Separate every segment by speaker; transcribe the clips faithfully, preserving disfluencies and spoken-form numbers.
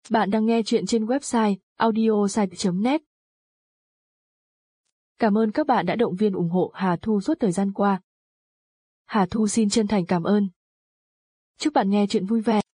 Speaker 1: Bạn đang nghe chuyện trên website audiosite chấm net. Cảm ơn các bạn đã động viên ủng hộ Hà Thu suốt thời gian qua. Hà Thu xin chân thành cảm ơn. Chúc bạn nghe chuyện vui vẻ.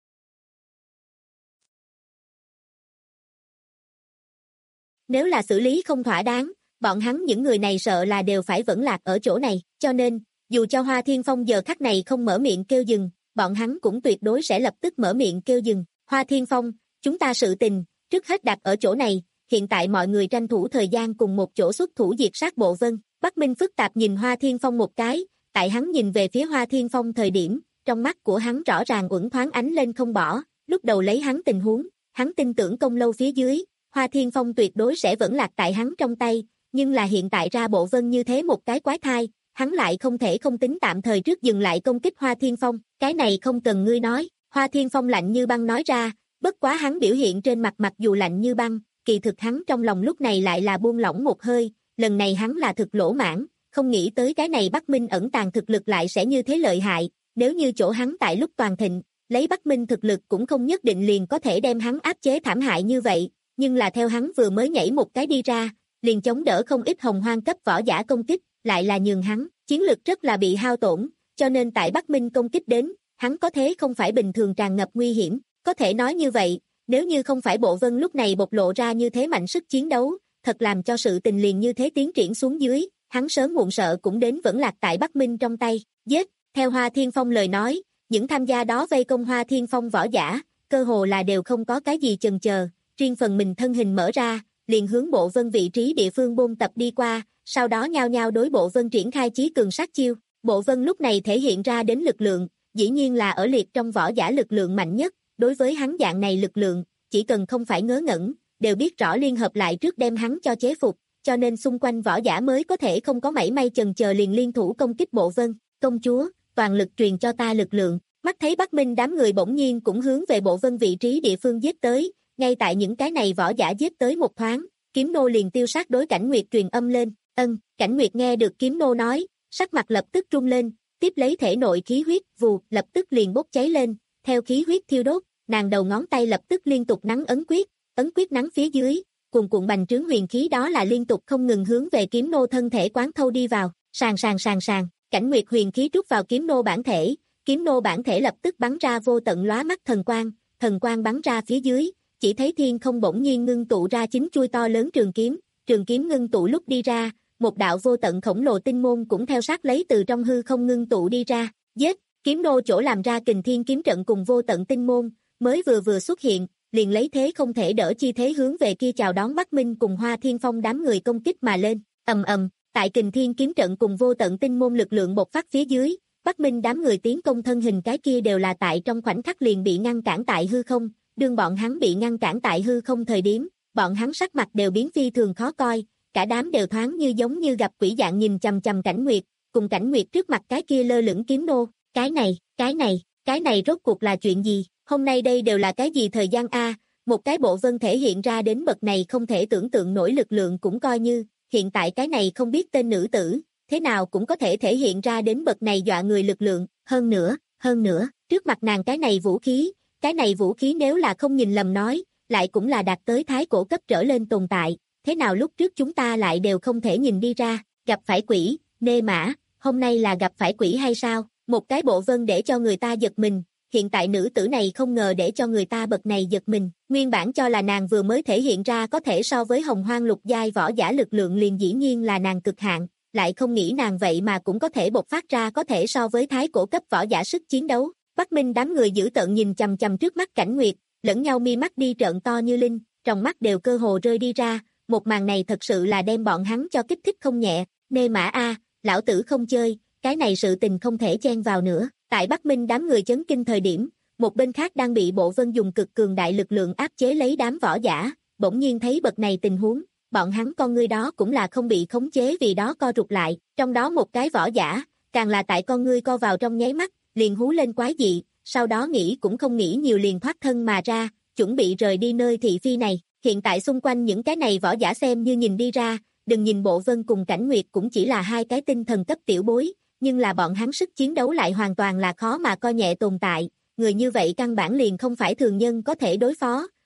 Speaker 2: Nếu là xử lý không thỏa đáng, bọn hắn những người này sợ là đều phải vẫn lạc ở chỗ này, cho nên, dù cho Hoa Thiên Phong giờ khắc này không mở miệng kêu dừng, bọn hắn cũng tuyệt đối sẽ lập tức mở miệng kêu dừng. Hoa Thiên Phong, chúng ta sự tình, trước hết đặt ở chỗ này, hiện tại mọi người tranh thủ thời gian cùng một chỗ xuất thủ diệt sát Bộ Vân. Bắc Minh phức tạp nhìn Hoa Thiên Phong một cái, tại hắn nhìn về phía Hoa Thiên Phong thời điểm, trong mắt của hắn rõ ràng uẩn thoáng ánh lên không bỏ, lúc đầu lấy hắn tình huống, hắn tin tưởng công lâu phía dưới, Hoa Thiên Phong tuyệt đối sẽ vẫn lạc tại hắn trong tay, nhưng là hiện tại ra Bộ Vân như thế một cái quái thai, hắn lại không thể không tính tạm thời trước dừng lại công kích Hoa Thiên Phong, cái này không cần ngươi nói, Hoa Thiên Phong lạnh như băng nói ra, bất quá hắn biểu hiện trên mặt mặc dù lạnh như băng, kỳ thực hắn trong lòng lúc này lại là buông lỏng một hơi, lần này hắn là thực lỗ mãn, không nghĩ tới cái này Bắc Minh ẩn tàng thực lực lại sẽ như thế lợi hại, nếu như chỗ hắn tại lúc toàn thịnh, lấy Bắc Minh thực lực cũng không nhất định liền có thể đem hắn áp chế thảm hại như vậy, nhưng là theo hắn vừa mới nhảy một cái đi ra, liền chống đỡ không ít hồng hoang cấp võ giả công kích, lại là nhường hắn, chiến lực rất là bị hao tổn, cho nên tại Bắc Minh công kích đến, hắn có thế không phải bình thường tràn ngập nguy hiểm, có thể nói như vậy, nếu như không phải Bộ Vân lúc này bộc lộ ra như thế mạnh sức chiến đấu, thật làm cho sự tình liền như thế tiến triển xuống dưới, hắn sớm muộn sợ cũng đến vẫn lạc tại Bắc Minh trong tay, giết, theo Hoa Thiên Phong lời nói, những tham gia đó vây công Hoa Thiên Phong võ giả, cơ hồ là đều không có cái gì chần chờ, riêng phần mình thân hình mở ra, liền hướng Bộ Vân vị trí địa phương bôn tập đi qua, sau đó nhao nhao đối Bộ Vân triển khai chí cường sát chiêu, Bộ Vân lúc này thể hiện ra đến lực lượng, dĩ nhiên là ở liệt trong võ giả lực lượng mạnh nhất, đối với hắn dạng này lực lượng, chỉ cần không phải ngớ ngẩn, đều biết rõ liên hợp lại trước đem hắn cho chế phục, cho nên xung quanh võ giả mới có thể không có mảy may chần chờ liền liên thủ công kích Bộ Vân, công chúa, toàn lực truyền cho ta lực lượng, mắt thấy Bắc Minh đám người bỗng nhiên cũng hướng về Bộ Vân vị trí địa phương giết tới, ngay tại những cái này võ giả giết tới một thoáng, Kiếm Nô liền tiêu sát đối Cảnh Nguyệt truyền âm lên, ân, Cảnh Nguyệt nghe được Kiếm Nô nói, sắc mặt lập tức rung lên, tiếp lấy thể nội khí huyết vù lập tức liền bốc cháy lên, theo khí huyết thiêu đốt, nàng đầu ngón tay lập tức liên tục nắn ấn quyết, ấn quyết nắn phía dưới, cuồn cuộn bành trướng huyền khí đó là liên tục không ngừng hướng về Kiếm Nô thân thể quán thâu đi vào, sàn sàn sàn sàn, Cảnh Nguyệt huyền khí trút vào Kiếm Nô bản thể, Kiếm Nô bản thể lập tức bắn ra vô tận lóa mắt thần quang, thần quang bắn ra phía dưới, chỉ thấy thiên không bỗng nhiên ngưng tụ ra chín chuôi to lớn trường kiếm, trường kiếm ngưng tụ lúc đi ra, một đạo vô tận khổng lồ tinh môn cũng theo sát lấy từ trong hư không ngưng tụ đi ra, giết, Kiếm Nô chỗ làm ra Kình Thiên kiếm trận cùng vô tận tinh môn, mới vừa vừa xuất hiện, liền lấy thế không thể đỡ chi thế hướng về kia chào đón Bắc Minh cùng Hoa Thiên Phong đám người công kích mà lên, ầm ầm, tại Kình Thiên kiếm trận cùng vô tận tinh môn lực lượng bộc phát phía dưới, Bắc Minh đám người tiến công thân hình cái kia đều là tại trong khoảnh khắc liền bị ngăn cản tại hư không, đương bọn hắn bị ngăn cản tại hư không thời điểm, bọn hắn sắc mặt đều biến phi thường khó coi, cả đám đều thoáng như giống như gặp quỷ dạng nhìn chằm chằm Cảnh Nguyệt, cùng Cảnh Nguyệt trước mặt cái kia lơ lửng kiếm nô, cái này, cái này, cái này rốt cuộc là chuyện gì, hôm nay đây đều là cái gì thời gian a, một cái Bộ Vân thể hiện ra đến bậc này không thể tưởng tượng nổi lực lượng cũng coi như, hiện tại cái này không biết tên nữ tử, thế nào cũng có thể thể hiện ra đến bậc này dọa người lực lượng, hơn nữa, hơn nữa, trước mặt nàng cái này vũ khí, cái này vũ khí nếu là không nhìn lầm nói, lại cũng là đạt tới thái cổ cấp trở lên tồn tại, thế nào lúc trước chúng ta lại đều không thể nhìn đi ra, gặp phải quỷ, nê mã, hôm nay là gặp phải quỷ hay sao, một cái Bộ Vân để cho người ta giật mình, hiện tại nữ tử này không ngờ để cho người ta bậc này giật mình, nguyên bản cho là nàng vừa mới thể hiện ra có thể so với hồng hoang lục giai võ giả lực lượng liền dĩ nhiên là nàng cực hạn, lại không nghĩ nàng vậy mà cũng có thể bộc phát ra có thể so với thái cổ cấp võ giả sức chiến đấu. Bắc Minh đám người dữ tợn nhìn chằm chằm trước mắt Cảnh Nguyệt, lẫn nhau mi mắt đi trợn to như linh, trong mắt đều cơ hồ rơi đi ra, một màn này thật sự là đem bọn hắn cho kích thích không nhẹ, nê mã a, lão tử không chơi, cái này sự tình không thể chen vào nữa. Tại Bắc Minh đám người chấn kinh thời điểm, một bên khác đang bị Bộ Vân dùng cực cường đại lực lượng áp chế lấy đám võ giả, bỗng nhiên thấy bậc này tình huống, bọn hắn con ngươi đó cũng là không bị khống chế vì đó co rụt lại, trong đó một cái võ giả, càng là tại con ngươi co vào trong nháy mắt, liền hú lên quái dị, sau đó nghĩ cũng không nghĩ nhiều liền thoát thân mà ra, chuẩn bị rời đi nơi thị phi này, hiện tại xung quanh những cái này võ giả xem như nhìn đi ra, đừng nhìn Bộ Vân cùng Cảnh Nguyệt cũng chỉ là hai cái tinh thần cấp tiểu bối, nhưng là bọn hắn sức chiến đấu lại hoàn toàn là khó mà coi nhẹ tồn tại, người như vậy căn bản liền không phải thường nhân có thể đối phó,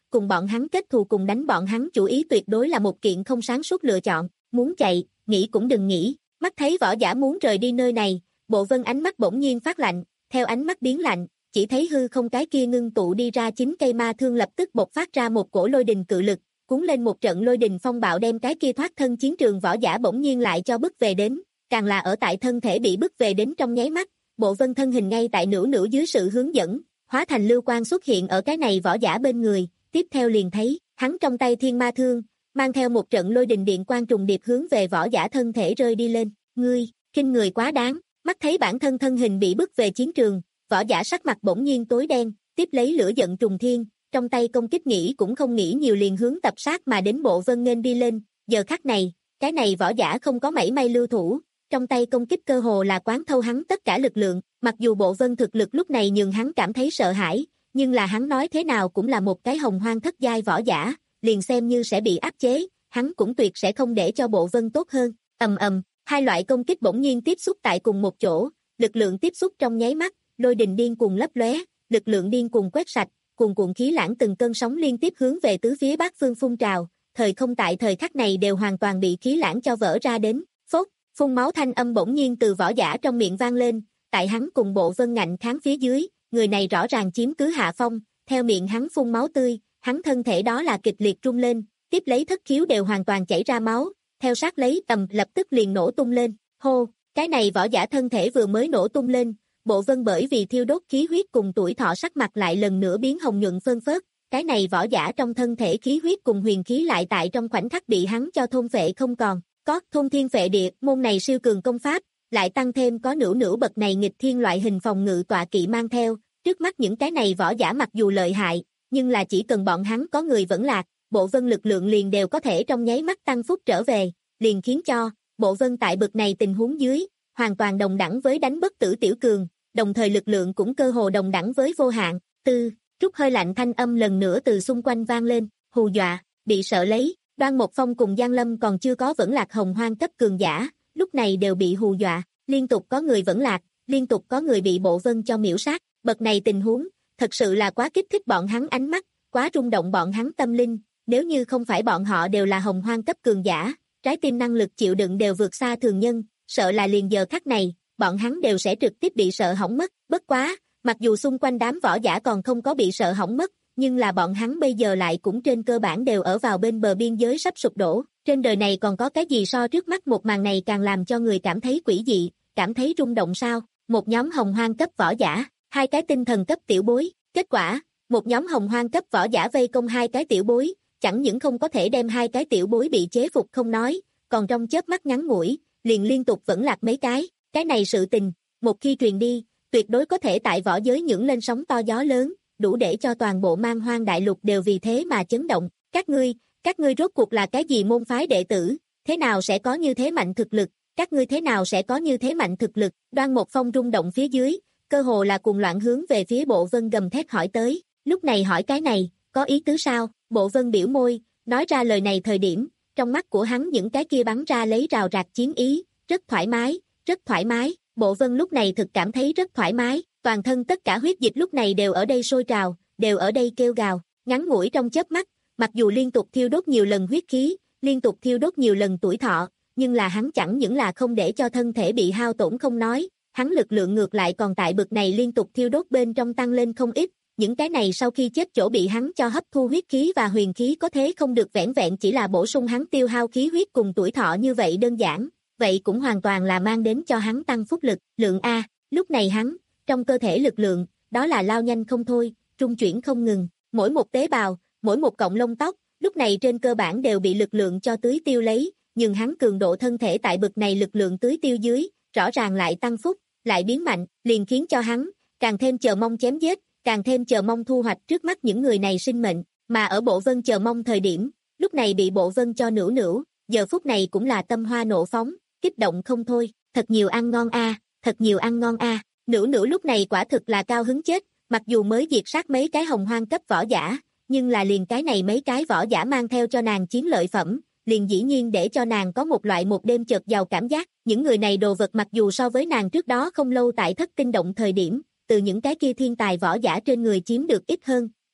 Speaker 2: cùng bọn hắn kết thù cùng đánh bọn hắn chủ ý tuyệt đối là một kiện không sáng suốt lựa chọn, muốn chạy, nghĩ cũng đừng nghĩ, mắt thấy võ giả muốn rời đi nơi này, Bộ Vân ánh mắt bỗng nhiên phát lạnh, theo ánh mắt biến lạnh, chỉ thấy hư không cái kia ngưng tụ đi ra chín cây ma thương lập tức bộc phát ra một cổ lôi đình cự lực, cuốn lên một trận lôi đình phong bạo đem cái kia thoát thân chiến trường võ giả bỗng nhiên lại cho bức về đến, càng là ở tại thân thể bị bức về đến trong nháy mắt, Bộ Vân thân hình ngay tại nửa nửa dưới sự hướng dẫn, hóa thành lưu quang xuất hiện ở cái này võ giả bên người, tiếp theo liền thấy, hắn trong tay thiên ma thương, mang theo một trận lôi đình điện quang trùng điệp hướng về võ giả thân thể rơi đi lên, ngươi, khinh người quá đáng, mắt thấy bản thân thân hình bị bức về chiến trường, võ giả sắc mặt bỗng nhiên tối đen, tiếp lấy lửa giận trùng thiên, trong tay công kích nghĩ cũng không nghĩ nhiều liền hướng tập sát mà đến Bộ Vân nghênh đi lên, giờ khắc này, cái này võ giả không có mảy may lưu thủ, trong tay công kích cơ hồ là quán thâu hắn tất cả lực lượng, mặc dù Bộ Vân thực lực lúc này nhường hắn cảm thấy sợ hãi, nhưng là hắn nói thế nào cũng là một cái hồng hoang thất giai võ giả, liền xem như sẽ bị áp chế, hắn cũng tuyệt sẽ không để cho Bộ Vân tốt hơn, ầm ầm, hai loại công kích bỗng nhiên tiếp xúc tại cùng một chỗ, lực lượng tiếp xúc trong nháy mắt, lôi đình điên cuồng lấp lóe, lực lượng điên cuồng quét sạch, cuồn cuộn khí lãng từng cơn sóng liên tiếp hướng về tứ phía bát phương phun trào, thời không tại thời khắc này đều hoàn toàn bị khí lãng cho vỡ ra đến, phốt, phun máu thanh âm bỗng nhiên từ võ giả trong miệng vang lên, tại hắn cùng Bộ Vân ngạnh kháng phía dưới, người này rõ ràng chiếm cứ hạ phong, theo miệng hắn phun máu tươi, hắn thân thể đó là kịch liệt rung lên, tiếp lấy thất khiếu đều hoàn toàn chảy ra máu, theo sát lấy tầm lập tức liền nổ tung lên, hô, cái này võ giả thân thể vừa mới nổ tung lên, Bộ Vân bởi vì thiêu đốt khí huyết cùng tuổi thọ sắc mặt lại lần nữa biến hồng nhuận phơn phớt, cái này võ giả trong thân thể khí huyết cùng huyền khí lại tại trong khoảnh khắc bị hắn cho thôn phệ không còn, có thôn thiên phệ địa, môn này siêu cường công pháp, lại tăng thêm có nửa nửa bậc này nghịch thiên loại hình phòng ngự tọa kỵ mang theo, trước mắt những cái này võ giả mặc dù lợi hại, nhưng là chỉ cần bọn hắn có người vẫn lạc, Bộ Vân lực lượng liền đều có thể trong nháy mắt tăng phúc trở về, liền khiến cho Bộ Vân tại bậc này tình huống dưới, hoàn toàn đồng đẳng với đánh bất tử tiểu cường, đồng thời lực lượng cũng cơ hồ đồng đẳng với vô hạn. Tư, trút hơi lạnh thanh âm lần nữa từ xung quanh vang lên, hù dọa, bị sợ lấy, Đoan Mộc Phong cùng Giang Lâm còn chưa có vẫn lạc hồng hoang cấp cường giả, lúc này đều bị hù dọa, liên tục có người vẫn lạc, liên tục có người bị Bộ Vân cho miễu sát, bậc này tình huống, thật sự là quá kích thích bọn hắn ánh mắt, quá rung động bọn hắn tâm linh, nếu như không phải bọn họ đều là hồng hoang cấp cường giả, trái tim năng lực chịu đựng đều vượt xa thường nhân, sợ là liền giờ khắc này, bọn hắn đều sẽ trực tiếp bị sợ hỏng mất, bất quá, mặc dù xung quanh đám võ giả còn không có bị sợ hỏng mất, nhưng là bọn hắn bây giờ lại cũng trên cơ bản đều ở vào bên bờ biên giới sắp sụp đổ, trên đời này còn có cái gì so trước mắt một màn này càng làm cho người cảm thấy quỷ dị, cảm thấy rung động sao, một nhóm hồng hoang cấp võ giả, hai cái tinh thần cấp tiểu bối, kết quả, một nhóm hồng hoang cấp võ giả vây công hai cái tiểu bối, chẳng những không có thể đem hai cái tiểu bối bị chế phục không nói, còn trong chớp mắt ngắn ngủi, liền liên tục vẫn lạc mấy cái, cái này sự tình, một khi truyền đi, tuyệt đối có thể tại võ giới nhưỡng lên sóng to gió lớn, đủ để cho toàn bộ man hoang đại lục đều vì thế mà chấn động, các ngươi, các ngươi rốt cuộc là cái gì môn phái đệ tử, thế nào sẽ có như thế mạnh thực lực, các ngươi thế nào sẽ có như thế mạnh thực lực, Đoan Mộc Phong rung động phía dưới, cơ hồ là cuồng loạn hướng về phía Bộ Vân gầm thét hỏi tới, lúc này hỏi cái này, có ý tứ sao, Bộ Vân biểu môi, nói ra lời này thời điểm, trong mắt của hắn những cái kia bắn ra lấy rào rạc chiến ý, rất thoải mái, rất thoải mái, Bộ Vân lúc này thực cảm thấy rất thoải mái, toàn thân tất cả huyết dịch lúc này đều ở đây sôi trào, đều ở đây kêu gào, ngắn ngủi trong chớp mắt, mặc dù liên tục thiêu đốt nhiều lần huyết khí, liên tục thiêu đốt nhiều lần tuổi thọ, nhưng là hắn chẳng những là không để cho thân thể bị hao tổn không nói, hắn lực lượng ngược lại còn tại bực này liên tục thiêu đốt bên trong tăng lên không ít, những cái này sau khi chết chỗ bị hắn cho hấp thu huyết khí và huyền khí có thế không được vẻn vẹn chỉ là bổ sung hắn tiêu hao khí huyết cùng tuổi thọ như vậy đơn giản, vậy cũng hoàn toàn là mang đến cho hắn tăng phúc lực, lượng A, lúc này hắn, trong cơ thể lực lượng, đó là lao nhanh không thôi, trung chuyển không ngừng, mỗi một tế bào, mỗi một cọng lông tóc, lúc này trên cơ bản đều bị lực lượng cho tưới tiêu lấy, nhưng hắn cường độ thân thể tại bực này lực lượng tưới tiêu dưới, rõ ràng lại tăng phúc, lại biến mạnh, liền khiến cho hắn, càng thêm chờ mong chém giết, càng thêm chờ mong thu hoạch trước mắt những người này sinh mệnh, mà ở Bộ Vân chờ mong thời điểm, lúc này bị Bộ Vân cho nửu nửu, giờ phút này cũng là tâm hoa nộ phóng, kích động không thôi, thật nhiều ăn ngon a, thật nhiều ăn ngon a, nửu nửu lúc này quả thực là cao hứng chết, mặc dù mới diệt sát mấy cái hồng hoang cấp võ giả, nhưng là liền cái này mấy cái võ giả mang theo cho nàng chiến lợi phẩm, liền dĩ nhiên để cho nàng có một loại một đêm chợt giàu cảm giác, những người này đồ vật mặc dù so với nàng trước đó không lâu tại thất tinh động thời điểm, từ những cái kia thiên tài võ giả trên người chiếm được ít hơn,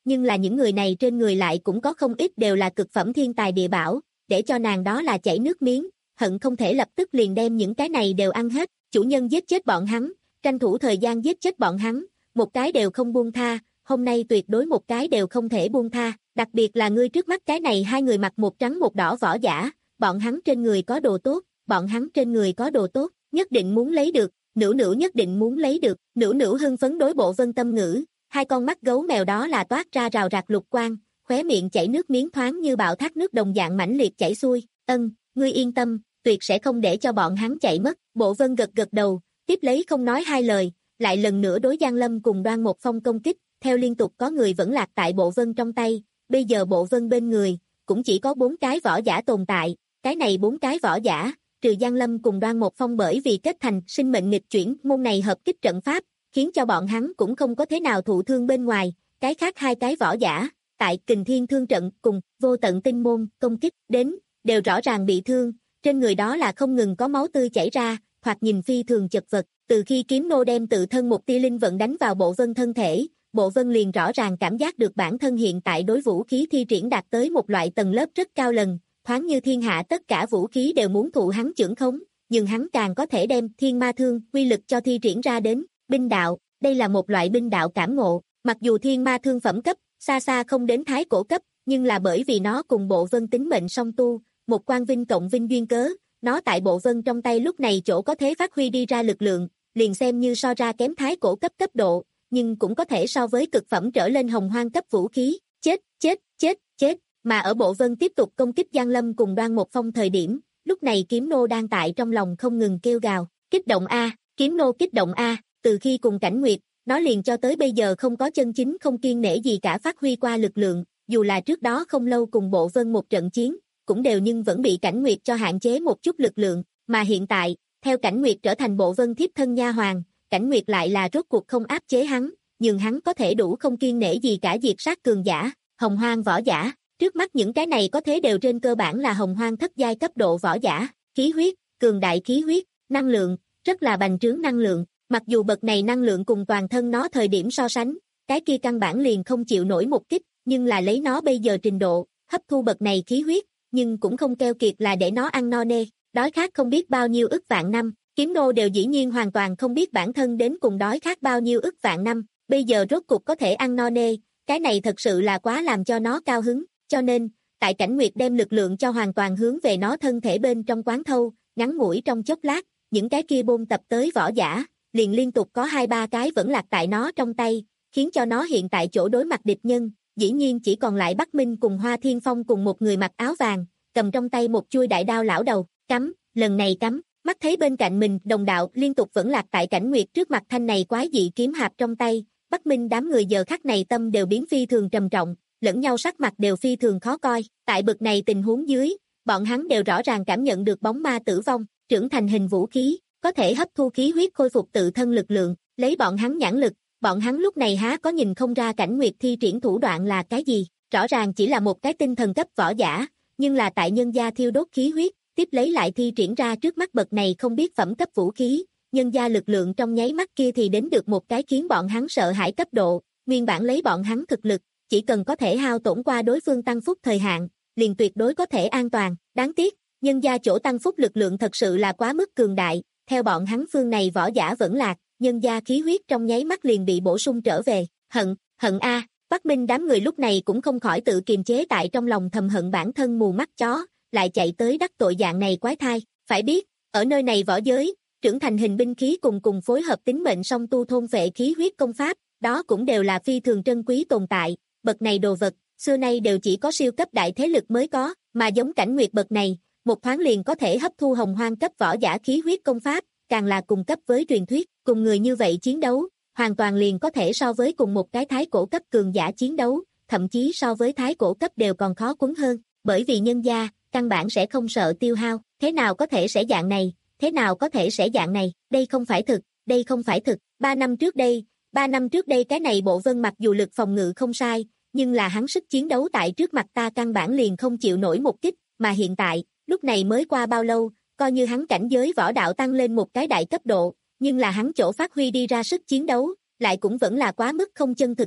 Speaker 2: nhưng là những người này trên người lại cũng có không ít đều là cực phẩm thiên tài địa bảo, để cho nàng đó là chảy nước miếng, hận không thể lập tức liền đem những cái này đều ăn hết, chủ nhân giết chết bọn hắn, tranh thủ thời gian giết chết bọn hắn, một cái đều không buông tha, hôm nay tuyệt đối một cái đều không thể buông tha, đặc biệt là ngươi trước mắt cái này hai người mặc một trắng một đỏ võ giả, bọn hắn trên người có đồ tốt, bọn hắn trên người có đồ tốt, nhất định muốn lấy được, Nữu Nữu nhất định muốn lấy được, Nữu Nữu hưng phấn đối Bộ Vân tâm ngữ, hai con mắt gấu mèo đó là toát ra rào rạc lục quang, khóe miệng chảy nước miếng thoáng như bạo thác nước đồng dạng mãnh liệt chảy xuôi, ân, ngươi yên tâm, tuyệt sẽ không để cho bọn hắn chạy mất, Bộ Vân gật gật đầu, tiếp lấy không nói hai lời, lại lần nữa đối Giang Lâm cùng Đoan Một Phong công kích, theo liên tục có người vẫn lạc tại Bộ Vân trong tay, bây giờ Bộ Vân bên người, cũng chỉ có bốn cái võ giả tồn tại, cái này bốn cái võ giả, trừ Giang Lâm cùng Đoan Một Phong bởi vì kết thành sinh mệnh nghịch chuyển môn này hợp kích trận pháp, khiến cho bọn hắn cũng không có thế nào thụ thương bên ngoài, cái khác hai cái võ giả, tại Kình Thiên Thương trận cùng Vô Tận Tinh môn công kích đến, đều rõ ràng bị thương, trên người đó là không ngừng có máu tươi chảy ra, hoặc nhìn phi thường chật vật, từ khi kiếm nô đem tự thân một tia linh vận đánh vào Bộ Vân thân thể, Bộ Vân liền rõ ràng cảm giác được bản thân hiện tại đối vũ khí thi triển đạt tới một loại tầng lớp rất cao lần, thoáng như thiên hạ tất cả vũ khí đều muốn thụ hắn chưởng khống, nhưng hắn càng có thể đem thiên ma thương quy lực cho thi triển ra đến, binh đạo, đây là một loại binh đạo cảm ngộ, mặc dù thiên ma thương phẩm cấp, xa xa không đến thái cổ cấp, nhưng là bởi vì nó cùng Bộ Vân tính mệnh song tu, một quan vinh cộng vinh duyên cớ, nó tại Bộ Vân trong tay lúc này chỗ có thể phát huy đi ra lực lượng, liền xem như so ra kém thái cổ cấp cấp độ, nhưng cũng có thể so với cực phẩm trở lên hồng hoang cấp vũ khí, chết, chết, chết, chết, mà ở Bộ Vân tiếp tục công kích Giang Lâm cùng Đoan Một Phong thời điểm, lúc này kiếm nô đang tại trong lòng không ngừng kêu gào, kích động A, kiếm nô kích động A, từ khi cùng Cảnh Nguyệt, nó liền cho tới bây giờ không có chân chính không kiêng nể gì cả phát huy qua lực lượng, dù là trước đó không lâu cùng Bộ Vân một trận chiến, cũng đều nhưng vẫn bị Cảnh Nguyệt cho hạn chế một chút lực lượng, mà hiện tại, theo Cảnh Nguyệt trở thành Bộ Vân thiếp thân nha hoàng, Cảnh Nguyệt lại là rốt cuộc không áp chế hắn, nhưng hắn có thể đủ không kiêng nể gì cả diệt sát cường giả, hồng hoang võ giả, trước mắt những cái này có thế đều trên cơ bản là hồng hoang thất giai cấp độ võ giả, khí huyết, cường đại khí huyết, năng lượng, rất là bành trướng năng lượng, mặc dù bậc này năng lượng cùng toàn thân nó thời điểm so sánh, cái kia căn bản liền không chịu nổi một kích, nhưng là lấy nó bây giờ trình độ, hấp thu bậc này khí huyết, nhưng cũng không keo kiệt là để nó ăn no nê, đói khát không biết bao nhiêu ức vạn năm, kiếm nô đều dĩ nhiên hoàn toàn không biết bản thân đến cùng đói khát bao nhiêu ức vạn năm, bây giờ rốt cục có thể ăn no nê, cái này thật sự là quá làm cho nó cao hứng, cho nên, tại Cảnh Nguyệt đem lực lượng cho hoàn toàn hướng về nó thân thể bên trong quán thâu, ngắn ngủi trong chốc lát, những cái kia bôn tập tới võ giả, liền liên tục có hai ba cái vẫn lạc tại nó trong tay, khiến cho nó hiện tại chỗ đối mặt địch nhân, dĩ nhiên chỉ còn lại Bắc Minh cùng Hoa Thiên Phong cùng một người mặc áo vàng, cầm trong tay một chuôi đại đao lão đầu, cắm, lần này cắm, mắt thấy bên cạnh mình đồng đạo liên tục vẫn lạc tại Cảnh Nguyệt trước mặt thanh này quái dị kiếm hạp trong tay, Bắc Minh đám người giờ khắc này tâm đều biến phi thường trầm trọng, lẫn nhau sắc mặt đều phi thường khó coi, tại bực này tình huống dưới, bọn hắn đều rõ ràng cảm nhận được bóng ma tử vong, trưởng thành hình vũ khí, có thể hấp thu khí huyết khôi phục tự thân lực lượng, lấy bọn hắn nhãn lực, bọn hắn lúc này há có nhìn không ra Cảnh Nguyệt thi triển thủ đoạn là cái gì, rõ ràng chỉ là một cái tinh thần cấp võ giả, nhưng là tại nhân gia thiêu đốt khí huyết, tiếp lấy lại thi triển ra trước mắt bậc này không biết phẩm cấp vũ khí, nhân gia lực lượng trong nháy mắt kia thì đến được một cái khiến bọn hắn sợ hãi cấp độ, nguyên bản lấy bọn hắn thực lực, chỉ cần có thể hao tổn qua đối phương tăng phúc thời hạn, liền tuyệt đối có thể an toàn, đáng tiếc, nhân gia chỗ tăng phúc lực lượng thật sự là quá mức cường đại, theo bọn hắn phương này võ giả vẫn lạc, nhân gia khí huyết trong nháy mắt liền bị bổ sung trở về, hận, hận a, Bắc Minh đám người lúc này cũng không khỏi tự kiềm chế tại trong lòng thầm hận bản thân mù mắt chó, lại chạy tới đắc tội dạng này quái thai, phải biết, ở nơi này võ giới, trưởng thành hình binh khí cùng cùng phối hợp tính mệnh song tu thôn vệ khí huyết công pháp, đó cũng đều là phi thường trân quý tồn tại, bậc này đồ vật, xưa nay đều chỉ có siêu cấp đại thế lực mới có, mà giống Cảnh Nguyệt bậc này, một thoáng liền có thể hấp thu hồng hoang cấp võ giả khí huyết công pháp, càng là cùng cấp với truyền thuyết, cùng người như vậy chiến đấu, hoàn toàn liền có thể so với cùng một cái thái cổ cấp cường giả chiến đấu, thậm chí so với thái cổ cấp đều còn khó quấn hơn, bởi vì nhân gia, căn bản sẽ không sợ tiêu hao, thế nào có thể sẽ dạng này, thế nào có thể sẽ dạng này, đây không phải thực, đây không phải thực, ba năm trước đây, ba năm trước đây cái này Bộ Vân mặc dù lực phòng ngự không sai, nhưng là hắn sức chiến đấu tại trước mặt ta căn bản liền không chịu nổi một kích, mà hiện tại, lúc này mới qua bao lâu, coi như hắn cảnh giới võ đạo tăng lên một cái đại cấp độ, nhưng là hắn chỗ phát huy đi ra sức chiến đấu, lại cũng vẫn là quá mức không chân thực chút,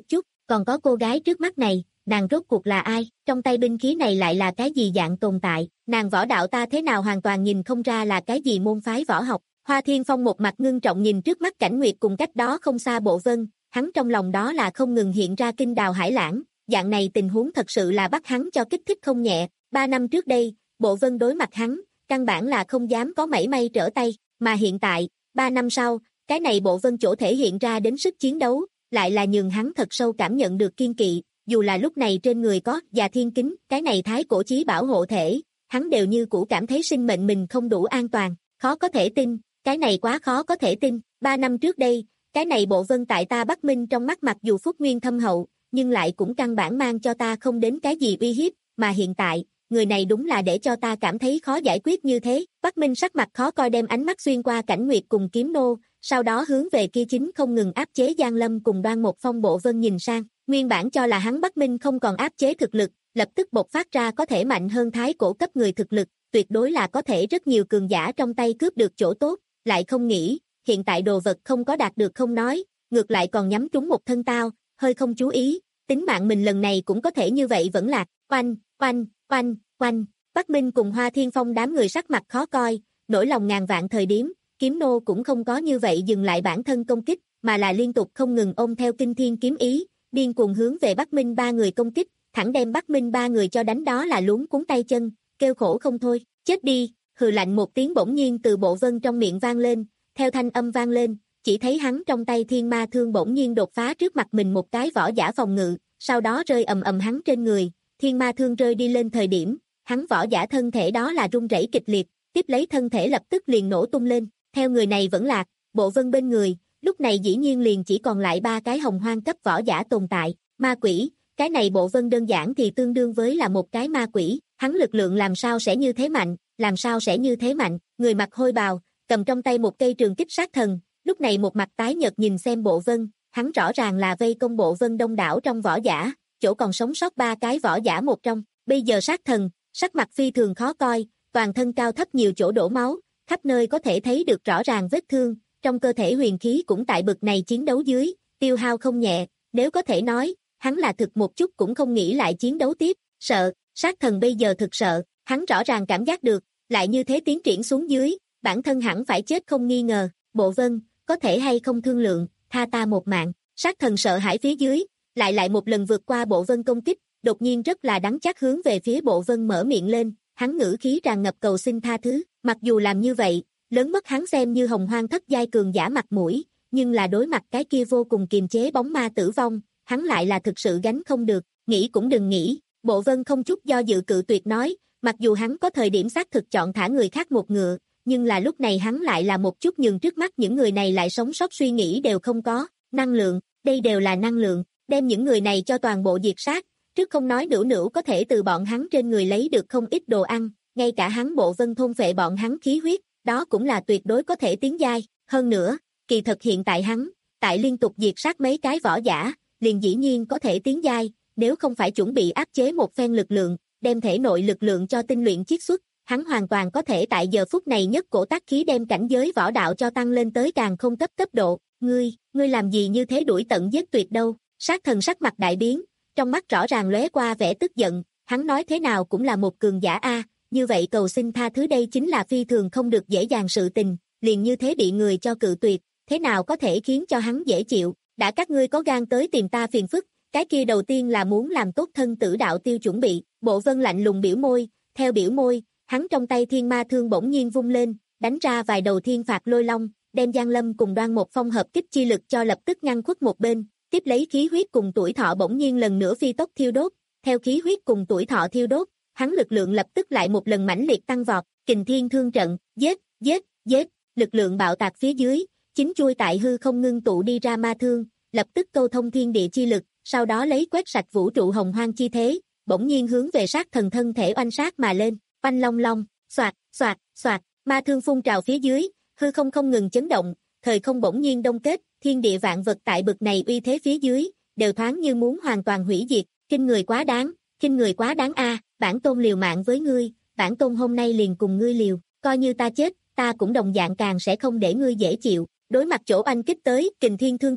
Speaker 2: còn có cô gái trước mắt này, nàng rốt cuộc là ai, trong tay binh khí này lại là cái gì dạng tồn tại, nàng võ đạo ta thế nào hoàn toàn nhìn không ra là cái gì môn phái võ học. Hoa Thiên Phong một mặt ngưng trọng nhìn trước mắt Cảnh Nguyệt cùng cách đó không xa Bộ Vân, hắn trong lòng đó là không ngừng hiện ra kinh đào hải lãng, dạng này tình huống thật sự là bắt hắn cho kích thích không nhẹ. Ba năm trước đây, Bộ Vân đối mặt hắn, căn bản là không dám có mảy may trở tay, mà hiện tại, ba năm sau, cái này Bộ Vân chỗ thể hiện ra đến sức chiến đấu, lại là nhường hắn thật sâu cảm nhận được kiên kỵ, dù là lúc này trên người có Già Thiên Kính, cái này thái cổ chí bảo hộ thể, hắn đều như cũ cảm thấy sinh mệnh mình không đủ an toàn, khó có thể tin, cái này quá khó có thể tin. Ba năm trước đây, cái này Bộ Vân tại ta Bắc Minh trong mắt mặc dù phúc nguyên thâm hậu, nhưng lại cũng căn bản mang cho ta không đến cái gì uy hiếp, mà hiện tại, người này đúng là để cho ta cảm thấy khó giải quyết như thế. Bắc Minh sắc mặt khó coi đem ánh mắt xuyên qua Cảnh Nguyệt cùng Kiếm Nô, sau đó hướng về kia chính không ngừng áp chế Giang Lâm cùng Đoan Một Phong Bộ Vân nhìn sang, nguyên bản cho là hắn Bắc Minh không còn áp chế thực lực, lập tức bộc phát ra có thể mạnh hơn thái cổ cấp người thực lực, tuyệt đối là có thể rất nhiều cường giả trong tay cướp được chỗ tốt, lại không nghĩ, hiện tại đồ vật không có đạt được không nói, ngược lại còn nhắm trúng một thân tao, hơi không chú ý, tính mạng mình lần này cũng có thể như vậy vẫn lạc. Oanh, oanh, oanh, oanh, Bắc Minh cùng Hoa Thiên Phong đám người sắc mặt khó coi, nỗi lòng ngàn vạn thời điểm, Kiếm Nô cũng không có như vậy dừng lại bản thân công kích, mà là liên tục không ngừng ôm theo kinh thiên kiếm ý, điên cuồng hướng về Bắc Minh ba người công kích, thẳng đem Bắc Minh ba người cho đánh đó là luống cuống tay chân, kêu khổ không thôi. Chết đi, hừ lạnh một tiếng bỗng nhiên từ Bộ Vân trong miệng vang lên, theo thanh âm vang lên, chỉ thấy hắn trong tay thiên ma thương bỗng nhiên đột phá trước mặt mình một cái võ giả phòng ngự, sau đó rơi ầm ầm hắn trên người, thiên ma thương rơi đi lên thời điểm, hắn võ giả thân thể đó là rung rẩy kịch liệt, tiếp lấy thân thể lập tức liền nổ tung lên, theo người này vẫn lạc, Bộ Vân bên người, lúc này dĩ nhiên liền chỉ còn lại ba cái hồng hoang cấp võ giả tồn tại, ma quỷ, cái này Bộ Vân đơn giản thì tương đương với là một cái ma quỷ, hắn lực lượng làm sao sẽ như thế mạnh, làm sao sẽ như thế mạnh, người mặc hôi bào, cầm trong tay một cây trường kích sát thần, lúc này một mặt tái nhợt nhìn xem Bộ Vân, hắn rõ ràng là vây công Bộ Vân đông đảo trong võ giả, chỗ còn sống sót ba cái võ giả một trong, bây giờ sát thần, sắc mặt phi thường khó coi, toàn thân cao thấp nhiều chỗ đổ máu, khắp nơi có thể thấy được rõ ràng vết thương, trong cơ thể huyền khí cũng tại bực này chiến đấu dưới, tiêu hao không nhẹ, nếu có thể nói, hắn là thực một chút cũng không nghĩ lại chiến đấu tiếp, sợ, sát thần bây giờ thực sợ, hắn rõ ràng cảm giác được, lại như thế tiến triển xuống dưới, bản thân hẳn phải chết không nghi ngờ, Bộ Vân, có thể hay không thương lượng, tha ta một mạng, sát thần sợ hãi phía dưới, lại lại một lần vượt qua Bộ Vân công kích, đột nhiên rất là đắng chắc hướng về phía Bộ Vân mở miệng lên, hắn ngữ khí tràn ngập cầu xin tha thứ, mặc dù làm như vậy, lớn mất hắn xem như hồng hoang thất giai cường giả mặt mũi, nhưng là đối mặt cái kia vô cùng kiềm chế bóng ma tử vong, hắn lại là thực sự gánh không được, nghĩ cũng đừng nghĩ, Bộ Vân không chút do dự cự tuyệt nói, mặc dù hắn có thời điểm xác thực chọn thả người khác một ngựa, nhưng là lúc này hắn lại là một chút nhường trước mắt những người này lại sống sót suy nghĩ đều không có, năng lượng, đây đều là năng lượng, đem những người này cho toàn bộ diệt sát, trước không nói nửa nửa có thể từ bọn hắn trên người lấy được không ít đồ ăn, ngay cả hắn Bộ Vân thôn phệ bọn hắn khí huyết, đó cũng là tuyệt đối có thể tiến giai, hơn nữa, kỳ thật hiện tại hắn, tại liên tục diệt sát mấy cái võ giả, liền dĩ nhiên có thể tiến giai, nếu không phải chuẩn bị áp chế một phen lực lượng, đem thể nội lực lượng cho tinh luyện chiết xuất, hắn hoàn toàn có thể tại giờ phút này nhất cổ tác khí đem cảnh giới võ đạo cho tăng lên tới càng không cấp cấp độ, ngươi, ngươi làm gì như thế đuổi tận giết tuyệt đâu, sát thần sắc mặt đại biến, trong mắt rõ ràng lóe qua vẻ tức giận, hắn nói thế nào cũng là một cường giả A, như vậy cầu xin tha thứ đây chính là phi thường không được dễ dàng sự tình, liền như thế bị người cho cự tuyệt, thế nào có thể khiến cho hắn dễ chịu, đã các ngươi có gan tới tìm ta phiền phức, cái kia đầu tiên là muốn làm tốt thân tử đạo tiêu chuẩn bị, Bộ Vân lạnh lùng biểu môi, theo biểu môi, hắn trong tay thiên ma thương bỗng nhiên vung lên, đánh ra vài đầu thiên phạt lôi long, đem Giang Lâm cùng Đoan Một Phong hợp kích chi lực cho lập tức ngăn khuất một bên, tiếp lấy khí huyết cùng tuổi thọ bỗng nhiên lần nữa phi tốc thiêu đốt, theo khí huyết cùng tuổi thọ thiêu đốt, hắn lực lượng lập tức lại một lần mãnh liệt tăng vọt, kình thiên thương trận, giết, giết, giết, lực lượng bạo tạc phía dưới, chính chui tại hư không ngưng tụ đi ra ma thương, lập tức câu thông thiên địa chi lực, sau đó lấy quét sạch vũ trụ hồng hoang chi thế, bỗng nhiên hướng về sát thần thân thể oanh sát mà lên, oanh long long, xoạt, xoạt, xoạt, ma thương phun trào phía dưới, hư không không ngừng chấn động, thời không bỗng nhiên đông kết, thiên địa vạn vật tại bực này uy thế phía dưới, đều thoáng như muốn hoàn toàn hủy diệt, kinh người quá đáng, kinh người quá đáng a, bản tôn liều mạng với ngươi, bản tôn hôm nay liền cùng ngươi liều, coi như ta chết, ta cũng đồng dạng càng sẽ không để ngươi dễ chịu, đối mặt chỗ oanh kích tới, kình thiên thương trận,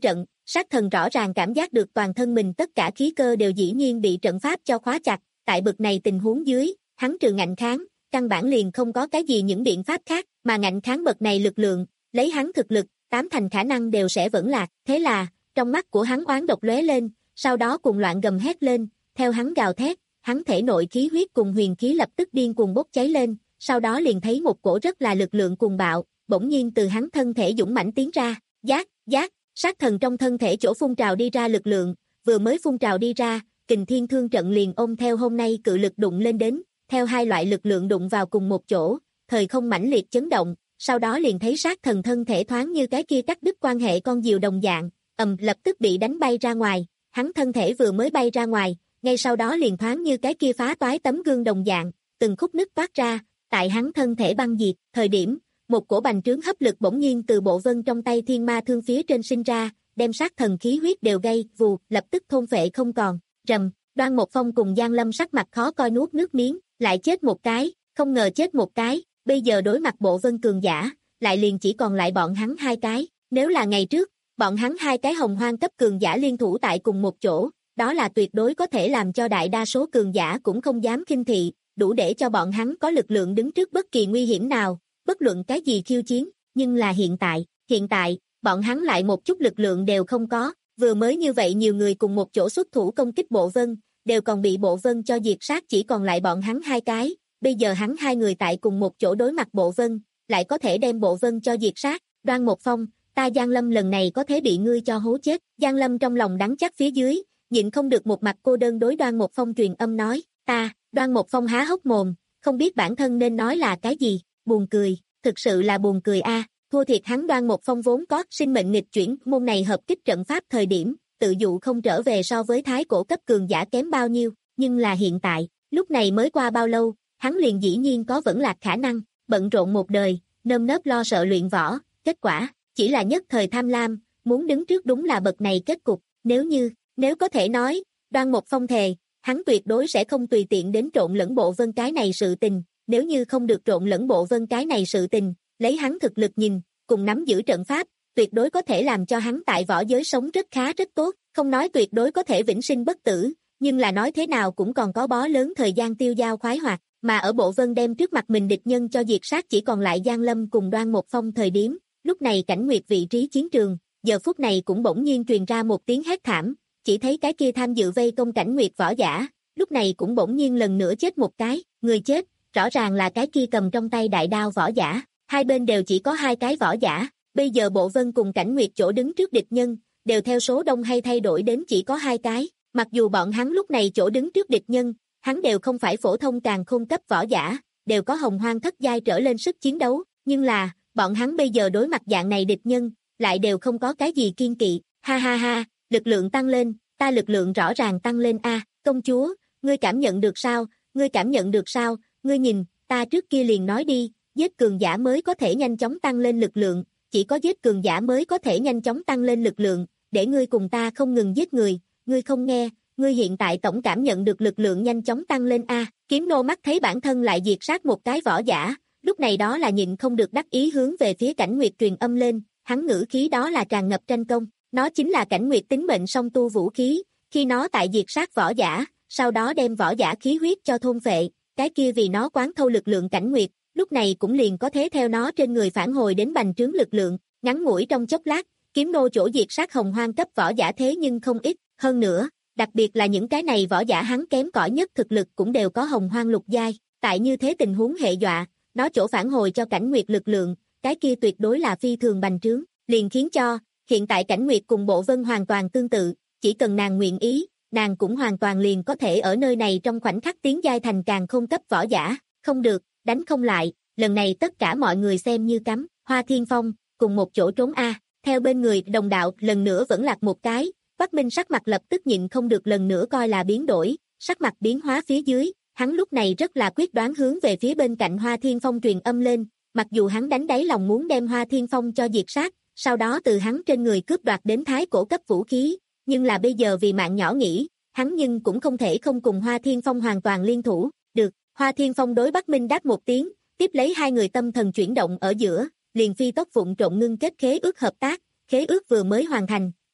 Speaker 2: Sát thần rõ ràng cảm giác được toàn thân mình tất cả khí cơ đều dĩ nhiên bị trận pháp cho khóa chặt, tại bực này tình huống dưới, hắn trừ ngạnh kháng, căn bản liền không có cái gì những biện pháp khác, mà ngạnh kháng bậc này lực lượng, lấy hắn thực lực, tám thành khả năng đều sẽ vẫn lạc, thế là, trong mắt của hắn oán độc lóe lên, sau đó cùng loạn gầm hét lên, theo hắn gào thét, hắn thể nội khí huyết cùng huyền khí lập tức điên cuồng bốc cháy lên, sau đó liền thấy một cổ rất là lực lượng cuồng bạo, bỗng nhiên từ hắn thân thể dũng mãnh tiến ra, giác, giác, sát thần trong thân thể chỗ phun trào đi ra lực lượng, vừa mới phun trào đi ra, kình thiên thương trận liền ôm theo hôm nay cự lực đụng lên đến, theo hai loại lực lượng đụng vào cùng một chỗ, thời không mãnh liệt chấn động, sau đó liền thấy sát thần thân thể thoáng như cái kia cắt đứt quan hệ con diều đồng dạng, ầm lập tức bị đánh bay ra ngoài, hắn thân thể vừa mới bay ra ngoài, ngay sau đó liền thoáng như cái kia phá toái tấm gương đồng dạng, từng khúc nứt toát ra, tại hắn thân thể băng diệt, thời điểm, một cổ bành trướng hấp lực bỗng nhiên từ bộ vân trong tay thiên ma thương phía trên sinh ra, đem sát thần khí huyết đều gây, vù, lập tức thôn phệ không còn, rầm, Đoan Một Phong cùng Giang Lâm sắc mặt khó coi nuốt nước miếng, lại chết một cái, không ngờ chết một cái, bây giờ đối mặt bộ vân cường giả, lại liền chỉ còn lại bọn hắn hai cái, nếu là ngày trước, bọn hắn hai cái hồng hoang cấp cường giả liên thủ tại cùng một chỗ, đó là tuyệt đối có thể làm cho đại đa số cường giả cũng không dám khinh thị, đủ để cho bọn hắn có lực lượng đứng trước bất kỳ nguy hiểm nào, bất luận cái gì khiêu chiến, nhưng là hiện tại, hiện tại, bọn hắn lại một chút lực lượng đều không có, vừa mới như vậy nhiều người cùng một chỗ xuất thủ công kích bộ vân, đều còn bị bộ vân cho diệt sát chỉ còn lại bọn hắn hai cái, bây giờ hắn hai người tại cùng một chỗ đối mặt bộ vân, lại có thể đem bộ vân cho diệt sát, Đoan Một Phong, ta Giang Lâm lần này có thể bị ngươi cho hố chết, Giang Lâm trong lòng đắng chắc phía dưới, nhịn không được một mặt cô đơn đối Đoan Một Phong truyền âm nói, ta, Đoan Một Phong há hốc mồm, không biết bản thân nên nói là cái gì, buồn cười, thực sự là buồn cười a. Thua thiệt hắn Đoan Một Phong vốn có sinh mệnh nghịch chuyển, môn này hợp kích trận pháp thời điểm, tự dụ không trở về so với thái cổ cấp cường giả kém bao nhiêu, nhưng là hiện tại, lúc này mới qua bao lâu, hắn liền dĩ nhiên có vẫn lạc khả năng, bận rộn một đời, nơm nớp lo sợ luyện võ, kết quả, chỉ là nhất thời tham lam, muốn đứng trước đúng là bậc này kết cục, nếu như, nếu có thể nói, Đoan Một Phong thề, hắn tuyệt đối sẽ không tùy tiện đến trộn lẫn bộ vân cái này sự tình, nếu như không được trộn lẫn bộ vân cái này sự tình, lấy hắn thực lực nhìn, cùng nắm giữ trận pháp, tuyệt đối có thể làm cho hắn tại võ giới sống rất khá rất tốt, không nói tuyệt đối có thể vĩnh sinh bất tử, nhưng là nói thế nào cũng còn có bó lớn thời gian tiêu dao khoái hoạt, mà ở bộ vân đem trước mặt mình địch nhân cho diệt sát chỉ còn lại Giang Lâm cùng Đoan Một Phong thời điểm, lúc này Cảnh Nguyệt vị trí chiến trường, giờ phút này cũng bỗng nhiên truyền ra một tiếng hét thảm, chỉ thấy cái kia tham dự vây công Cảnh Nguyệt võ giả, lúc này cũng bỗng nhiên lần nữa chết một cái, người chết, rõ ràng là cái kia cầm trong tay đại đao võ giả, hai bên đều chỉ có hai cái võ giả, bây giờ Bộ Vân cùng Cảnh Nguyệt chỗ đứng trước địch nhân, đều theo số đông hay thay đổi đến chỉ có hai cái, mặc dù bọn hắn lúc này chỗ đứng trước địch nhân, hắn đều không phải phổ thông càn khôn cấp võ giả, đều có hồng hoang thất giai trở lên sức chiến đấu, nhưng là, bọn hắn bây giờ đối mặt dạng này địch nhân, lại đều không có cái gì kiên kỵ, ha ha ha, lực lượng tăng lên, ta lực lượng rõ ràng tăng lên a, công chúa, ngươi cảm nhận được sao, ngươi cảm nhận được sao, ngươi nhìn, ta trước kia liền nói đi, giết cường giả mới có thể nhanh chóng tăng lên lực lượng, chỉ có giết cường giả mới có thể nhanh chóng tăng lên lực lượng, để ngươi cùng ta không ngừng giết người, ngươi không nghe, ngươi hiện tại tổng cảm nhận được lực lượng nhanh chóng tăng lên a, Kiếm Nô mắt thấy bản thân lại diệt sát một cái võ giả, lúc này đó là nhịn không được đắc ý hướng về phía Cảnh Nguyệt truyền âm lên, hắn ngữ khí đó là tràn ngập tranh công, nó chính là Cảnh Nguyệt tính mệnh song tu vũ khí, khi nó tại diệt sát võ giả, sau đó đem võ giả khí huyết cho thôn phệ, cái kia vì nó quán thâu lực lượng Cảnh Nguyệt, lúc này cũng liền có thế theo nó trên người phản hồi đến bành trướng lực lượng, ngắn ngủi trong chốc lát, Kiếm Nô chỗ diệt sát hồng hoang cấp võ giả thế nhưng không ít, hơn nữa, đặc biệt là những cái này võ giả hắn kém cỏi nhất thực lực cũng đều có hồng hoang lục giai, tại như thế tình huống hệ dọa, nó chỗ phản hồi cho Cảnh Nguyệt lực lượng, cái kia tuyệt đối là phi thường bành trướng, liền khiến cho, hiện tại Cảnh Nguyệt cùng Bộ Vân hoàn toàn tương tự, chỉ cần nàng nguyện ý, nàng cũng hoàn toàn liền có thể ở nơi này trong khoảnh khắc tiến giai thành càng không cấp võ giả, không được, đánh không lại, lần này tất cả mọi người xem như cắm, Hoa Thiên Phong, cùng một chỗ trốn A, theo bên người đồng đạo lần nữa vẫn lạc một cái, Bắc Minh sắc mặt lập tức nhịn không được lần nữa coi là biến đổi, sắc mặt biến hóa phía dưới, hắn lúc này rất là quyết đoán hướng về phía bên cạnh Hoa Thiên Phong truyền âm lên, mặc dù hắn đánh đáy lòng muốn đem Hoa Thiên Phong cho diệt sát, sau đó từ hắn trên người cướp đoạt đến thái cổ cấp vũ khí, nhưng là bây giờ vì mạng nhỏ nghĩ, hắn nhưng cũng không thể không cùng Hoa Thiên Phong hoàn toàn liên thủ, được, Hoa Thiên Phong đối Bắc Minh đáp một tiếng, tiếp lấy hai người tâm thần chuyển động ở giữa, liền phi tốc vụng trộn ngưng kết khế ước hợp tác, khế ước vừa mới hoàn thành,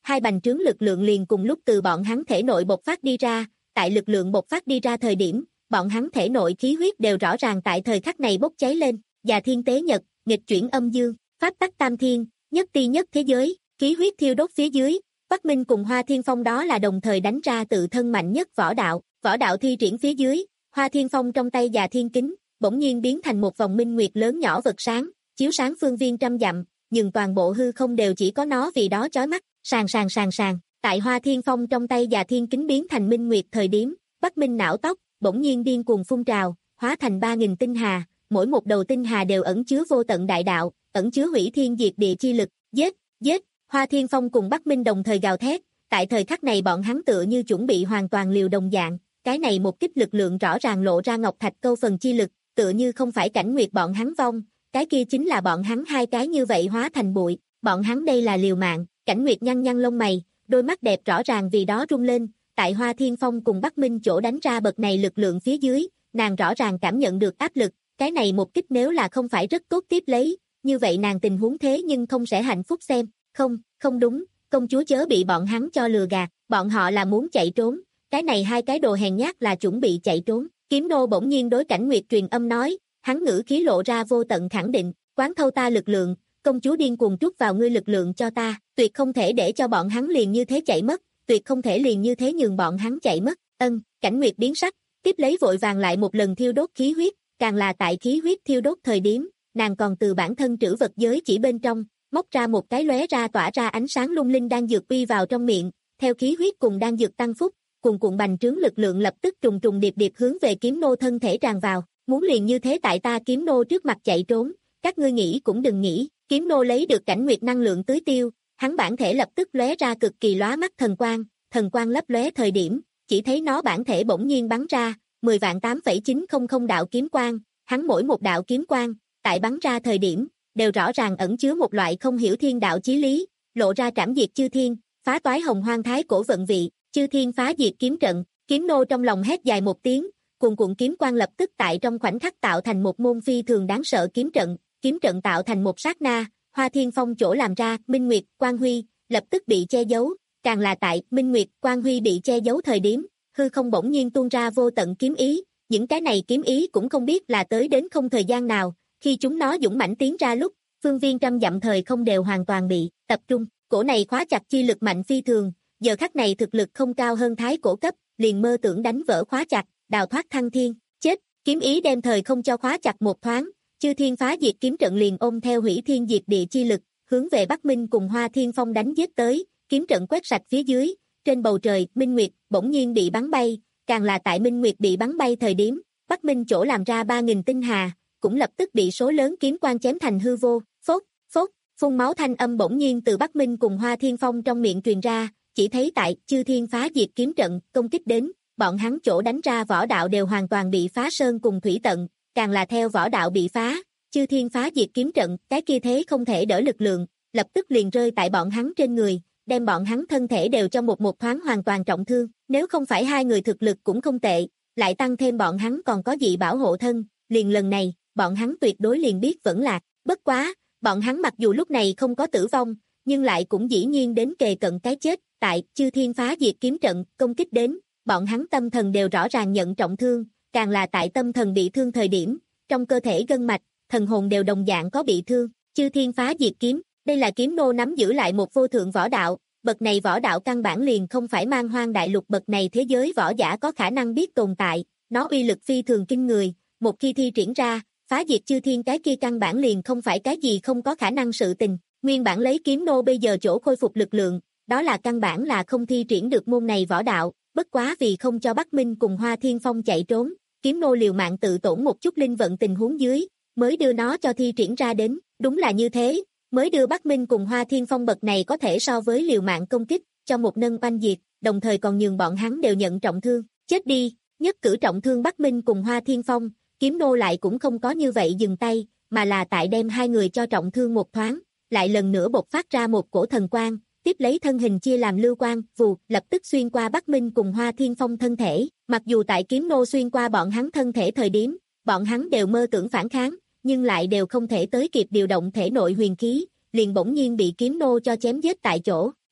Speaker 2: hai bành trướng lực lượng liền cùng lúc từ bọn hắn thể nội bộc phát đi ra, tại lực lượng bộc phát đi ra thời điểm, bọn hắn thể nội khí huyết đều rõ ràng tại thời khắc này bốc cháy lên, Già Thiên Tế Nhật, nghịch chuyển âm dương, pháp tắc tam thiên, nhất ti nhất thế giới, khí huyết thiêu đốt phía dưới, Bắc Minh cùng Hoa Thiên Phong đó là đồng thời đánh ra tự thân mạnh nhất võ đạo, võ đạo thi triển phía dưới, Hoa Thiên Phong trong tay Già Thiên Kính, bỗng nhiên biến thành một vòng minh nguyệt lớn nhỏ vật sáng, chiếu sáng phương viên trăm dặm, nhưng toàn bộ hư không đều chỉ có nó vì đó chói mắt, sàn sàn sàn sàn, tại Hoa Thiên Phong trong tay Già Thiên Kính biến thành minh nguyệt thời điểm, Bắc Minh não tóc, bỗng nhiên điên cuồng phun trào, hóa thành ba nghìn tinh hà, mỗi một đầu tinh hà đều ẩn chứa vô tận đại đạo, ẩn chứa hủy thiên diệt địa chi lực, giết, giết, Hoa Thiên Phong cùng Bắc Minh đồng thời gào thét, tại thời khắc này bọn hắn tựa như chuẩn bị hoàn toàn liều đồng dạng, cái này một kích lực lượng rõ ràng lộ ra ngọc thạch câu phần chi lực, tựa như không phải Cảnh Nguyệt bọn hắn vong, cái kia chính là bọn hắn hai cái như vậy hóa thành bụi, bọn hắn đây là liều mạng, Cảnh Nguyệt nhăn nhăn lông mày, đôi mắt đẹp rõ ràng vì đó rung lên, tại Hoa Thiên Phong cùng Bắc Minh chỗ đánh ra bậc này lực lượng phía dưới, nàng rõ ràng cảm nhận được áp lực, cái này một kích nếu là không phải rất tốt tiếp lấy, như vậy nàng tình huống thế nhưng không sẽ hạnh phúc xem, không, không đúng, công chúa chớ bị bọn hắn cho lừa gạt, bọn họ là muốn chạy trốn, cái này hai cái đồ hèn nhát là chuẩn bị chạy trốn, Kiếm Nô bỗng nhiên đối Cảnh Nguyệt truyền âm nói, hắn ngữ khí lộ ra vô tận khẳng định, quán thâu ta lực lượng, công chúa điên cuồng trút vào ngươi lực lượng cho ta, tuyệt không thể để cho bọn hắn liền như thế chạy mất, tuyệt không thể liền như thế nhường bọn hắn chạy mất, ân, Cảnh Nguyệt biến sắc, tiếp lấy vội vàng lại một lần thiêu đốt khí huyết, càng là tại khí huyết thiêu đốt thời điểm, nàng còn từ bản thân trữ vật giới chỉ bên trong, móc ra một cái lóe ra tỏa ra ánh sáng lung linh đang dược uy vào trong miệng, theo khí huyết cùng đang dược tăng phúc, cùng cuộn bành trướng lực lượng lập tức trùng trùng điệp điệp hướng về Kiếm Nô thân thể tràn vào, muốn liền như thế tại ta Kiếm Nô trước mặt chạy trốn, các ngươi nghĩ cũng đừng nghĩ, Kiếm Nô lấy được Cảnh Nguyệt năng lượng tưới tiêu, hắn bản thể lập tức lóe ra cực kỳ lóa mắt thần quang, thần quang lấp lóe thời điểm, chỉ thấy nó bản thể bỗng nhiên bắn ra, mười vạn tám phẩy chín không không đạo kiếm quang, hắn mỗi một đạo kiếm quang, tại bắn ra thời điểm, đều rõ ràng ẩn chứa một loại không hiểu thiên đạo chí lý, lộ ra trảm diệt chư thiên, phá toái hồng hoang thái cổ vận vị, chư thiên phá diệt kiếm trận, Kiếm Nô trong lòng hét dài một tiếng, cuồn cuộn kiếm quang lập tức tại trong khoảnh khắc tạo thành một môn phi thường đáng sợ kiếm trận, kiếm trận tạo thành một sát na, Hoa Thiên Phong chỗ làm ra, Minh Nguyệt, Quang Huy, lập tức bị che giấu, càng là tại Minh Nguyệt, Quang Huy bị che giấu thời điểm, hư không bỗng nhiên tuôn ra vô tận kiếm ý, những cái này kiếm ý cũng không biết là tới đến không thời gian nào, khi chúng nó dũng mãnh tiến ra lúc, phương viên trăm dặm thời không đều hoàn toàn bị tập trung, cổ này khóa chặt chi lực mạnh phi thường, giờ khắc này thực lực không cao hơn thái cổ cấp, liền mơ tưởng đánh vỡ khóa chặt, đào thoát thăng thiên, chết, kiếm ý đem thời không cho khóa chặt một thoáng, chư thiên phá diệt kiếm trận liền ôm theo hủy thiên diệt địa chi lực, hướng về Bắc Minh cùng Hoa Thiên Phong đánh giết tới, kiếm trận quét sạch phía dưới, trên bầu trời, Minh Nguyệt bỗng nhiên bị bắn bay, càng là tại Minh Nguyệt bị bắn bay thời điểm, Bắc Minh chỗ làm ra ba nghìn tinh hà, cũng lập tức bị số lớn kiếm quang chém thành hư vô, phốt, phốt, phun máu thanh âm bỗng nhiên từ Bắc Minh cùng Hoa Thiên Phong trong miệng truyền ra, chỉ thấy tại chư thiên phá diệt kiếm trận công kích đến, bọn hắn chỗ đánh ra võ đạo đều hoàn toàn bị phá sơn cùng thủy tận, càng là theo võ đạo bị phá, chư thiên phá diệt kiếm trận, cái kia thế không thể đỡ lực lượng, lập tức liền rơi tại bọn hắn trên người, đem bọn hắn thân thể đều cho một một thoáng hoàn toàn trọng thương, nếu không phải hai người thực lực cũng không tệ, lại tăng thêm bọn hắn còn có dị bảo hộ thân, liền lần này, bọn hắn tuyệt đối liền biết vẫn lạc, bất quá, bọn hắn mặc dù lúc này không có tử vong, nhưng lại cũng dĩ nhiên đến kề cận cái chết, tại chư thiên phá diệt kiếm trận công kích đến, bọn hắn tâm thần đều rõ ràng nhận trọng thương, càng là tại tâm thần bị thương thời điểm, trong cơ thể gân mạch, thần hồn đều đồng dạng có bị thương, chư thiên phá diệt kiếm, đây là Kiếm Nô nắm giữ lại một vô thượng võ đạo, bậc này võ đạo căn bản liền không phải Man Hoang đại lục bậc này thế giới võ giả có khả năng biết tồn tại, nó uy lực phi thường kinh người, một khi thi triển ra, phá diệt chư thiên cái kia căn bản liền không phải cái gì không có khả năng sự tình, nguyên bản lấy Kiếm Nô bây giờ chỗ khôi phục lực lượng, đó là căn bản là không thi triển được môn này võ đạo, bất quá vì không cho Bắc Minh cùng Hoa Thiên Phong chạy trốn, Kiếm Nô liều mạng tự tổn một chút linh vận tình huống dưới, mới đưa nó cho thi triển ra đến, đúng là như thế, mới đưa Bắc Minh cùng Hoa Thiên Phong bậc này có thể so với liều mạng công kích, cho một nâng oanh diệt, đồng thời còn nhường bọn hắn đều nhận trọng thương, chết đi, nhất cử trọng thương Bắc Minh cùng Hoa Thiên Phong, Kiếm Nô lại cũng không có như vậy dừng tay, mà là tại đem hai người cho trọng thương một thoáng, lại lần nữa bộc phát ra một cổ thần quang, tiếp lấy thân hình chia làm lưu quang, vù, lập tức xuyên qua Bắc Minh cùng Hoa Thiên Phong thân thể, mặc dù tại Kiếm Nô xuyên qua bọn hắn thân thể thời điểm, bọn hắn đều mơ tưởng phản kháng, nhưng lại đều không thể tới kịp điều động thể nội huyền khí, liền bỗng nhiên bị Kiếm Nô cho chém giết tại chỗ,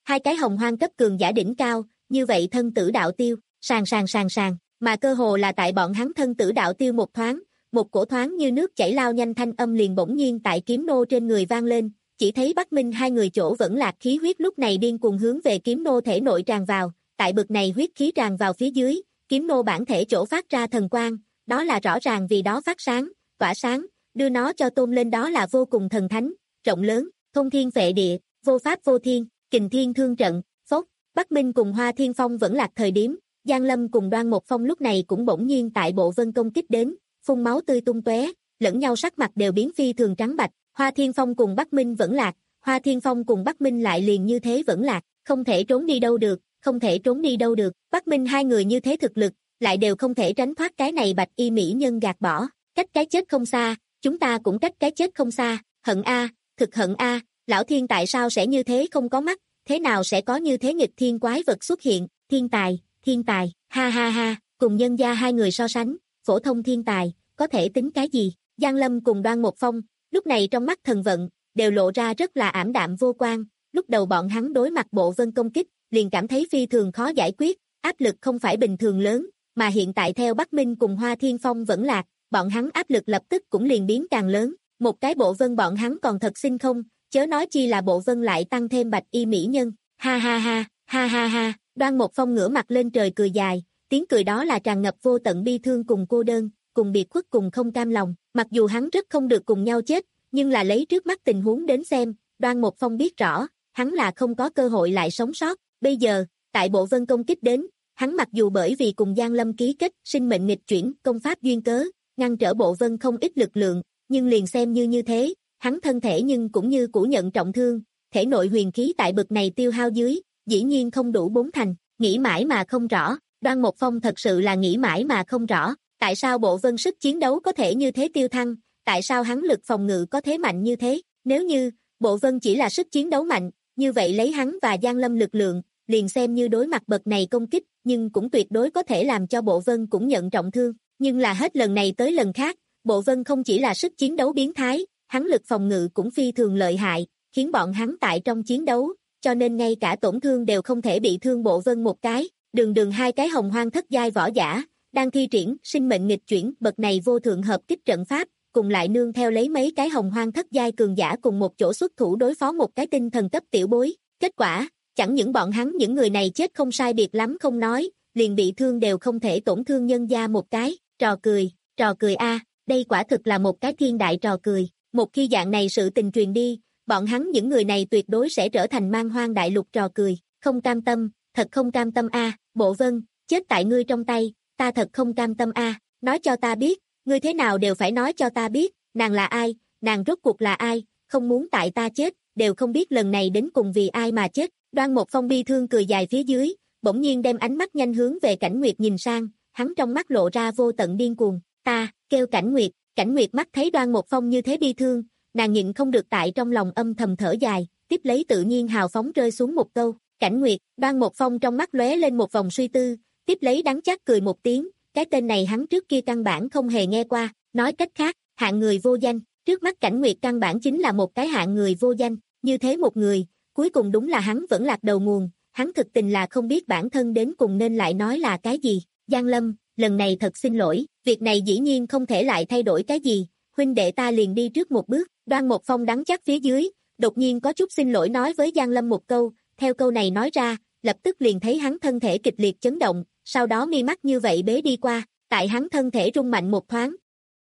Speaker 2: hai cái hồng hoang cấp cường giả đỉnh cao, như vậy thân tử đạo tiêu, sàn sàn sàn sàn, mà cơ hồ là tại bọn hắn thân tử đạo tiêu một thoáng, một cổ thoáng như nước chảy lao nhanh thanh âm liền bỗng nhiên tại kiếm nô trên người vang lên, chỉ thấy Bắc Minh hai người chỗ vẫn lạc khí huyết lúc này điên cuồng hướng về kiếm nô thể nội tràn vào, tại bực này huyết khí tràn vào phía dưới, kiếm nô bản thể chỗ phát ra thần quang, đó là rõ ràng vì đó phát sáng, tỏa sáng, đưa nó cho tôn lên đó là vô cùng thần thánh, rộng lớn, thông thiên phệ địa, vô pháp vô thiên, kình thiên thương trận, phốc, Bắc Minh cùng Hoa Thiên Phong vẫn lạc thời điểm, Giang Lâm cùng Đoan Một Phong lúc này cũng bỗng nhiên tại bộ vân công kích đến, phun máu tươi tung tóe, lẫn nhau sắc mặt đều biến phi thường trắng bạch, Hoa Thiên Phong cùng Bắc Minh vẫn lạc, Hoa Thiên Phong cùng Bắc Minh lại liền như thế vẫn lạc, không thể trốn đi đâu được, không thể trốn đi đâu được, Bắc Minh hai người như thế thực lực, lại đều không thể tránh thoát cái này bạch y mỹ nhân gạt bỏ, cách cái chết không xa, chúng ta cũng cách cái chết không xa, hận a, thực hận a, lão thiên tại sao sẽ như thế không có mắt, thế nào sẽ có như thế nghịch thiên quái vật xuất hiện, thiên tài, thiên tài, ha ha ha, cùng nhân gia hai người so sánh, phổ thông thiên tài, có thể tính cái gì, Giang Lâm cùng Đoan Một Phong, lúc này trong mắt thần vận, đều lộ ra rất là ảm đạm vô quan, lúc đầu bọn hắn đối mặt bộ vân công kích, liền cảm thấy phi thường khó giải quyết, áp lực không phải bình thường lớn, mà hiện tại theo Bắc Minh cùng Hoa Thiên Phong vẫn lạc, bọn hắn áp lực lập tức cũng liền biến càng lớn, một cái bộ vân bọn hắn còn thật xin không, chớ nói chi là bộ vân lại tăng thêm bạch y mỹ nhân, ha ha ha, ha ha ha, Đoan Một Phong ngửa mặt lên trời cười dài, tiếng cười đó là tràn ngập vô tận bi thương cùng cô đơn, cùng biệt khuất cùng không cam lòng, mặc dù hắn rất không được cùng nhau chết, nhưng là lấy trước mắt tình huống đến xem, Đoan Một Phong biết rõ, hắn là không có cơ hội lại sống sót, bây giờ, tại bộ vân công kích đến, hắn mặc dù bởi vì cùng Giang Lâm ký kết sinh mệnh nghịch chuyển công pháp duyên cớ, ngăn trở bộ vân không ít lực lượng, nhưng liền xem như như thế, hắn thân thể nhưng cũng như cũ nhận trọng thương, thể nội huyền khí tại bực này tiêu hao dưới, dĩ nhiên không đủ bốn thành, nghĩ mãi mà không rõ, Đoan Một Phong thật sự là nghĩ mãi mà không rõ, tại sao bộ vân sức chiến đấu có thể như thế tiêu thăng, tại sao hắn lực phòng ngự có thế mạnh như thế, nếu như, bộ vân chỉ là sức chiến đấu mạnh, như vậy lấy hắn và Giang Lâm lực lượng, liền xem như đối mặt bậc này công kích, nhưng cũng tuyệt đối có thể làm cho bộ vân cũng nhận trọng thương, nhưng là hết lần này tới lần khác, bộ vân không chỉ là sức chiến đấu biến thái, hắn lực phòng ngự cũng phi thường lợi hại, khiến bọn hắn tại trong chiến đấu, cho nên ngay cả tổn thương đều không thể bị thương bộ vân một cái, đường đường hai cái hồng hoang thất giai võ giả, đang thi triển sinh mệnh nghịch chuyển bậc này vô thượng hợp kích trận pháp, cùng lại nương theo lấy mấy cái hồng hoang thất giai cường giả cùng một chỗ xuất thủ đối phó một cái tinh thần cấp tiểu bối, kết quả, chẳng những bọn hắn những người này chết không sai biệt lắm không nói, liền bị thương đều không thể tổn thương nhân gia một cái, trò cười, trò cười a, đây quả thực là một cái thiên đại trò cười, một khi dạng này sự tình truyền đi, bọn hắn những người này tuyệt đối sẽ trở thành man hoang đại lục trò cười, không cam tâm, thật không cam tâm a, Bộ Vân, chết tại ngươi trong tay, ta thật không cam tâm a, nói cho ta biết, ngươi thế nào đều phải nói cho ta biết, nàng là ai, nàng rốt cuộc là ai, không muốn tại ta chết, đều không biết lần này đến cùng vì ai mà chết, Đoan Một Phong bi thương cười dài phía dưới, bỗng nhiên đem ánh mắt nhanh hướng về Cảnh Nguyệt nhìn sang, hắn trong mắt lộ ra vô tận điên cuồng, ta, kêu Cảnh Nguyệt, Cảnh Nguyệt mắt thấy Đoan Một Phong như thế bi thương, nàng nhịn không được tại trong lòng âm thầm thở dài, tiếp lấy tự nhiên hào phóng rơi xuống một câu, Cảnh Nguyệt, Đoan Một Phong trong mắt lóe lên một vòng suy tư, tiếp lấy đắng chát cười một tiếng, cái tên này hắn trước kia căn bản không hề nghe qua, nói cách khác, hạng người vô danh, trước mắt Cảnh Nguyệt căn bản chính là một cái hạng người vô danh, như thế một người, cuối cùng đúng là hắn vẫn lạc đầu nguồn, hắn thực tình là không biết bản thân đến cùng nên lại nói là cái gì, Giang Lâm, lần này thật xin lỗi, việc này dĩ nhiên không thể lại thay đổi cái gì, huynh đệ ta liền đi trước một bước, Đoan Một Phong đắng chát phía dưới, đột nhiên có chút xin lỗi nói với Giang Lâm một câu, theo câu này nói ra, lập tức liền thấy hắn thân thể kịch liệt chấn động, sau đó mi mắt như vậy bế đi qua, tại hắn thân thể rung mạnh một thoáng.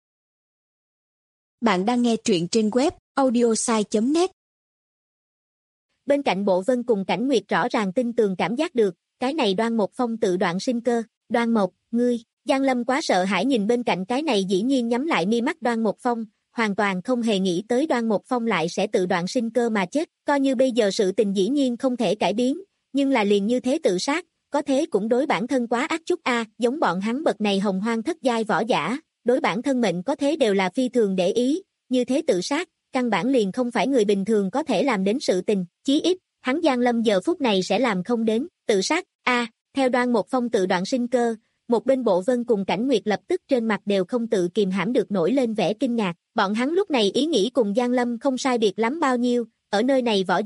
Speaker 3: Bạn đang nghe truyện trên web audiosai chấm net.
Speaker 2: Bên cạnh Bộ Vân cùng Cảnh Nguyệt rõ ràng tin tường cảm giác được, cái này Đoan Một Phong tự đoạn sinh cơ, Đoan Một, ngươi, Giang Lâm quá sợ hãi nhìn bên cạnh cái này dĩ nhiên nhắm lại mi mắt Đoan Một Phong, hoàn toàn không hề nghĩ tới Đoan Một Phong lại sẽ tự đoạn sinh cơ mà chết, coi như bây giờ sự tình dĩ nhiên không thể cải biến, nhưng là liền như thế tự sát, có thế cũng đối bản thân quá ác chút a, giống bọn hắn bậc này hồng hoang thất giai võ giả, đối bản thân mệnh có thế đều là phi thường để ý, như thế tự sát, căn bản liền không phải người bình thường có thể làm đến sự tình, chí ít, hắn Giang Lâm giờ phút này sẽ làm không đến, tự sát, a, theo Đoan Một Phong tự đoạn sinh cơ, một bên Bộ Vân cùng Cảnh Nguyệt lập tức trên mặt đều không tự kìm hãm được nổi lên vẻ kinh ngạc, bọn hắn lúc này ý nghĩ cùng Giang Lâm không sai biệt lắm bao nhiêu, ở nơi này võ giới,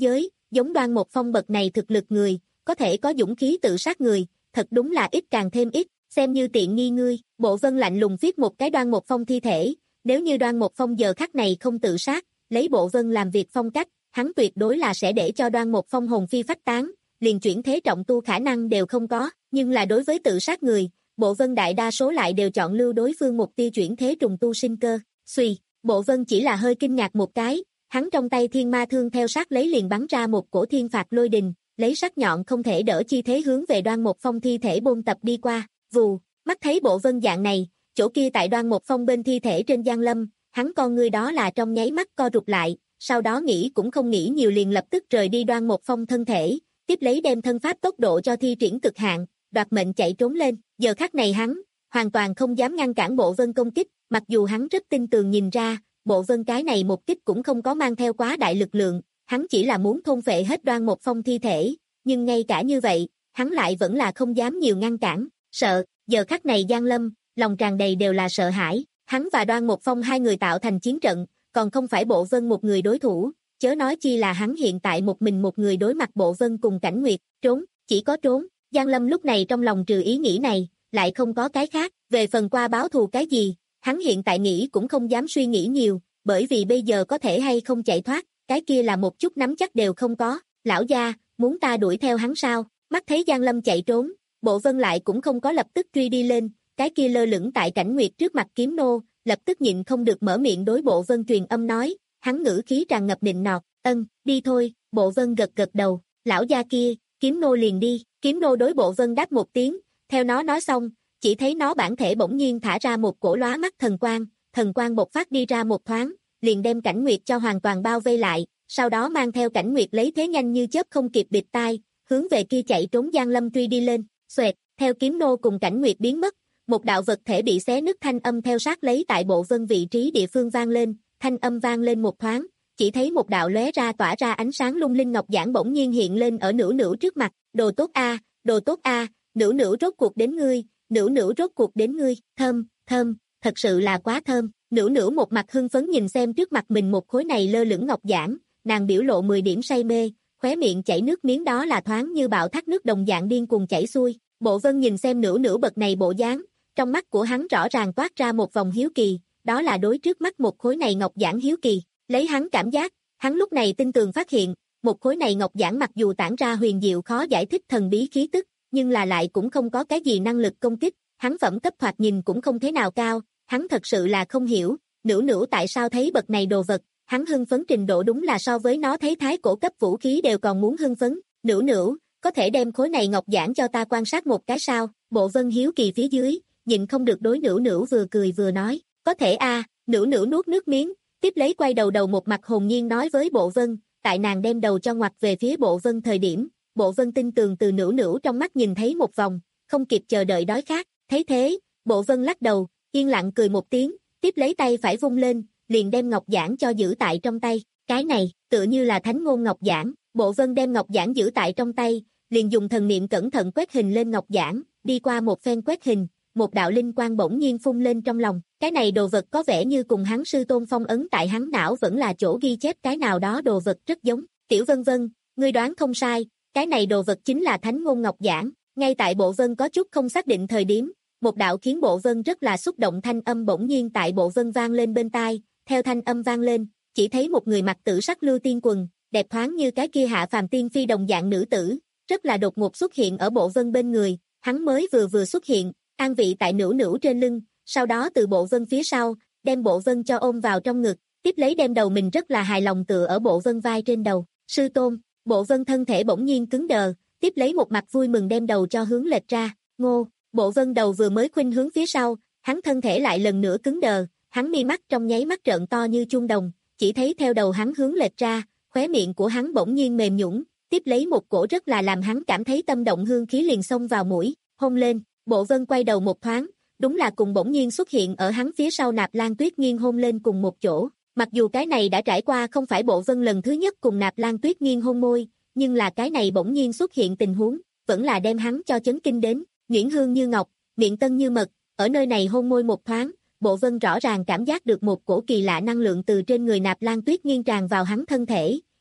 Speaker 2: giống Đoan Một Phong bậc này thực lực người, có thể có dũng khí tự sát người, thật đúng là ít càng thêm ít, xem như tiện nghi ngươi. Bộ Vân lạnh lùng viết một cái Đoan Một Phong thi thể, nếu như Đoan Một Phong giờ khắc này không tự sát, lấy Bộ Vân làm việc phong cách, hắn tuyệt đối là sẽ để cho Đoan Một Phong hồn phi phách tán, liền chuyển thế trọng tu khả năng đều không có, nhưng là đối với tự sát người, Bộ Vân đại đa số lại đều chọn lưu đối phương mục tiêu chuyển thế trùng tu sinh cơ. Xuy, Bộ Vân chỉ là hơi kinh ngạc một cái, hắn trong tay thiên ma thương theo sát lấy liền bắn ra một cổ thiên phạt lôi đình, lấy sắc nhọn không thể đỡ chi thế hướng về Đoan Một Phong thi thể bôn tập đi qua, vù, mắt thấy Bộ Vân dạng này, chỗ kia tại Đoan Một Phong bên thi thể trên Giang Lâm, hắn con ngươi đó là trong nháy mắt co rụt lại, sau đó nghĩ cũng không nghĩ nhiều liền lập tức rời đi Đoan Một Phong thân thể, tiếp lấy đem thân pháp tốc độ cho thi triển cực hạn, đoạt mệnh chạy trốn lên, giờ khắc này hắn, hoàn toàn không dám ngăn cản Bộ Vân công kích, mặc dù hắn rất tin tường nhìn ra, Bộ Vân cái này một kích cũng không có mang theo quá đại lực lượng, hắn chỉ là muốn thôn phệ hết Đoan Một Phong thi thể, nhưng ngay cả như vậy, hắn lại vẫn là không dám nhiều ngăn cản, sợ, giờ khắc này Giang Lâm, lòng tràn đầy đều là sợ hãi, hắn và Đoan Một Phong hai người tạo thành chiến trận, còn không phải Bộ Vân một người đối thủ, chớ nói chi là hắn hiện tại một mình một người đối mặt Bộ Vân cùng Cảnh Nguyệt, trốn, chỉ có trốn, Giang Lâm lúc này trong lòng trừ ý nghĩ này, lại không có cái khác, về phần qua báo thù cái gì, hắn hiện tại nghĩ cũng không dám suy nghĩ nhiều, bởi vì bây giờ có thể hay không chạy thoát, cái kia là một chút nắm chắc đều không có, lão gia, muốn ta đuổi theo hắn sao, mắt thấy Giang Lâm chạy trốn, Bộ Vân lại cũng không có lập tức truy đi lên, cái kia lơ lửng tại Cảnh Nguyệt trước mặt kiếm nô, lập tức nhịn không được mở miệng đối Bộ Vân truyền âm nói, hắn ngữ khí tràn ngập nịnh nọt, ân, đi thôi, Bộ Vân gật gật đầu, lão gia kia, kiếm nô liền đi, kiếm nô đối Bộ Vân đáp một tiếng, theo nó nói xong, chỉ thấy nó bản thể bỗng nhiên thả ra một cổ lóa mắt thần quang, thần quang bộc phát đi ra một thoáng, liền đem Cảnh Nguyệt cho hoàn toàn bao vây lại, sau đó mang theo Cảnh Nguyệt lấy thế nhanh như chớp không kịp bịt tai, hướng về kia chạy trốn Giang Lâm truy đi lên, xoẹt, theo kiếm nô cùng Cảnh Nguyệt biến mất, một đạo vật thể bị xé nứt thanh âm theo sát lấy tại Bộ Vân vị trí địa phương vang lên, thanh âm vang lên một thoáng, chỉ thấy một đạo lóe ra tỏa ra ánh sáng lung linh ngọc giản bỗng nhiên hiện lên ở Nữu Nữu trước mặt, đồ tốt a, đồ tốt a, Nữu Nữu rốt cuộc đến ngươi, Nữu Nữu rốt cuộc đến ngươi, thơm, thơm, thật sự là quá thơm, Nữu Nữu một mặt hưng phấn nhìn xem trước mặt mình một khối này lơ lửng ngọc giản, nàng biểu lộ mười điểm say mê, khóe miệng chảy nước miếng đó là thoáng như bạo thác nước đồng dạng điên cuồng chảy xuôi, Bộ Vân nhìn xem Nữu Nữu bậc này bộ dáng, trong mắt của hắn rõ ràng toát ra một vòng hiếu kỳ, đó là đối trước mắt một khối này ngọc giản hiếu kỳ, lấy hắn cảm giác, hắn lúc này tin tường phát hiện, một khối này ngọc giản mặc dù tản ra huyền diệu khó giải thích thần bí khí tức, nhưng là lại cũng không có cái gì năng lực công kích, hắn phẩm cấp thoạt nhìn cũng không thế nào cao, hắn thật sự là không hiểu, Nữu Nữu tại sao thấy bậc này đồ vật, hắn hưng phấn trình độ đúng là so với nó thấy thái cổ cấp vũ khí đều còn muốn hưng phấn, Nữu Nữu, có thể đem khối này ngọc giản cho ta quan sát một cái sao, Bộ Vân hiếu kỳ phía dưới, nhịn không được đối Nữu Nữu vừa cười vừa nói, có thể a, Nữu Nữu nuốt nước miếng, tiếp lấy quay đầu đầu một mặt hồn nhiên nói với Bộ Vân, tại nàng đem đầu cho ngoặt về phía Bộ Vân thời điểm, Bộ Vân tin tường từ Nữu Nữu trong mắt nhìn thấy một vòng, không kịp chờ đợi đói khát, thấy thế, Bộ Vân lắc đầu, yên lặng cười một tiếng, tiếp lấy tay phải vung lên, liền đem ngọc giản cho giữ tại trong tay, cái này, tựa như là thánh ngôn ngọc giản, Bộ Vân đem ngọc giản giữ tại trong tay, liền dùng thần niệm cẩn thận quét hình lên ngọc giản, đi qua một phen quét hình, một đạo linh quang bỗng nhiên phun lên trong lòng, cái này đồ vật có vẻ như cùng hắn sư tôn phong ấn tại hắn não vẫn là chỗ ghi chép cái nào đó đồ vật rất giống, Tiểu Vân Vân, ngươi đoán không sai, cái này đồ vật chính là thánh ngôn ngọc giản, ngay tại Bộ Vân có chút không xác định thời điểm, một đạo khiến Bộ Vân rất là xúc động thanh âm bỗng nhiên tại Bộ Vân vang lên bên tai, theo thanh âm vang lên, chỉ thấy một người mặc tử sắc lưu tiên quần, đẹp thoáng như cái kia hạ phàm tiên phi đồng dạng nữ tử, rất là đột ngột xuất hiện ở Bộ Vân bên người, hắn mới vừa vừa xuất hiện, an vị tại Nữu Nữu trên lưng, sau đó từ Bộ Vân phía sau, đem Bộ Vân cho ôm vào trong ngực, tiếp lấy đem đầu mình rất là hài lòng tựa ở Bộ Vân vai trên đầu, sư tôn, Bộ Vân thân thể bỗng nhiên cứng đờ, tiếp lấy một mặt vui mừng đem đầu cho hướng lệch ra, ngô, Bộ Vân đầu vừa mới khuynh hướng phía sau, hắn thân thể lại lần nữa cứng đờ, hắn mi mắt trong nháy mắt trợn to như chuông đồng, chỉ thấy theo đầu hắn hướng lệch ra, khóe miệng của hắn bỗng nhiên mềm nhũn, tiếp lấy một cổ rất là làm hắn cảm thấy tâm động hương khí liền xông vào mũi, hôn lên, Bộ Vân quay đầu một thoáng, đúng là cùng bỗng nhiên xuất hiện ở hắn phía sau Nạp Lan Tuyết Nghiên hôn lên cùng một chỗ, mặc dù cái này đã trải qua không phải Bộ Vân lần thứ nhất cùng Nạp Lan Tuyết Nghiên hôn môi, nhưng là cái này bỗng nhiên xuất hiện tình huống, vẫn là đem hắn cho chấn kinh đến, nhuyễn hương như ngọc, miệng tân như mật, ở nơi này hôn môi một thoáng, Bộ Vân rõ ràng cảm giác được một cổ kỳ lạ năng lượng từ trên người Nạp Lan Tuyết Nghiên tràn vào hắn thân thể,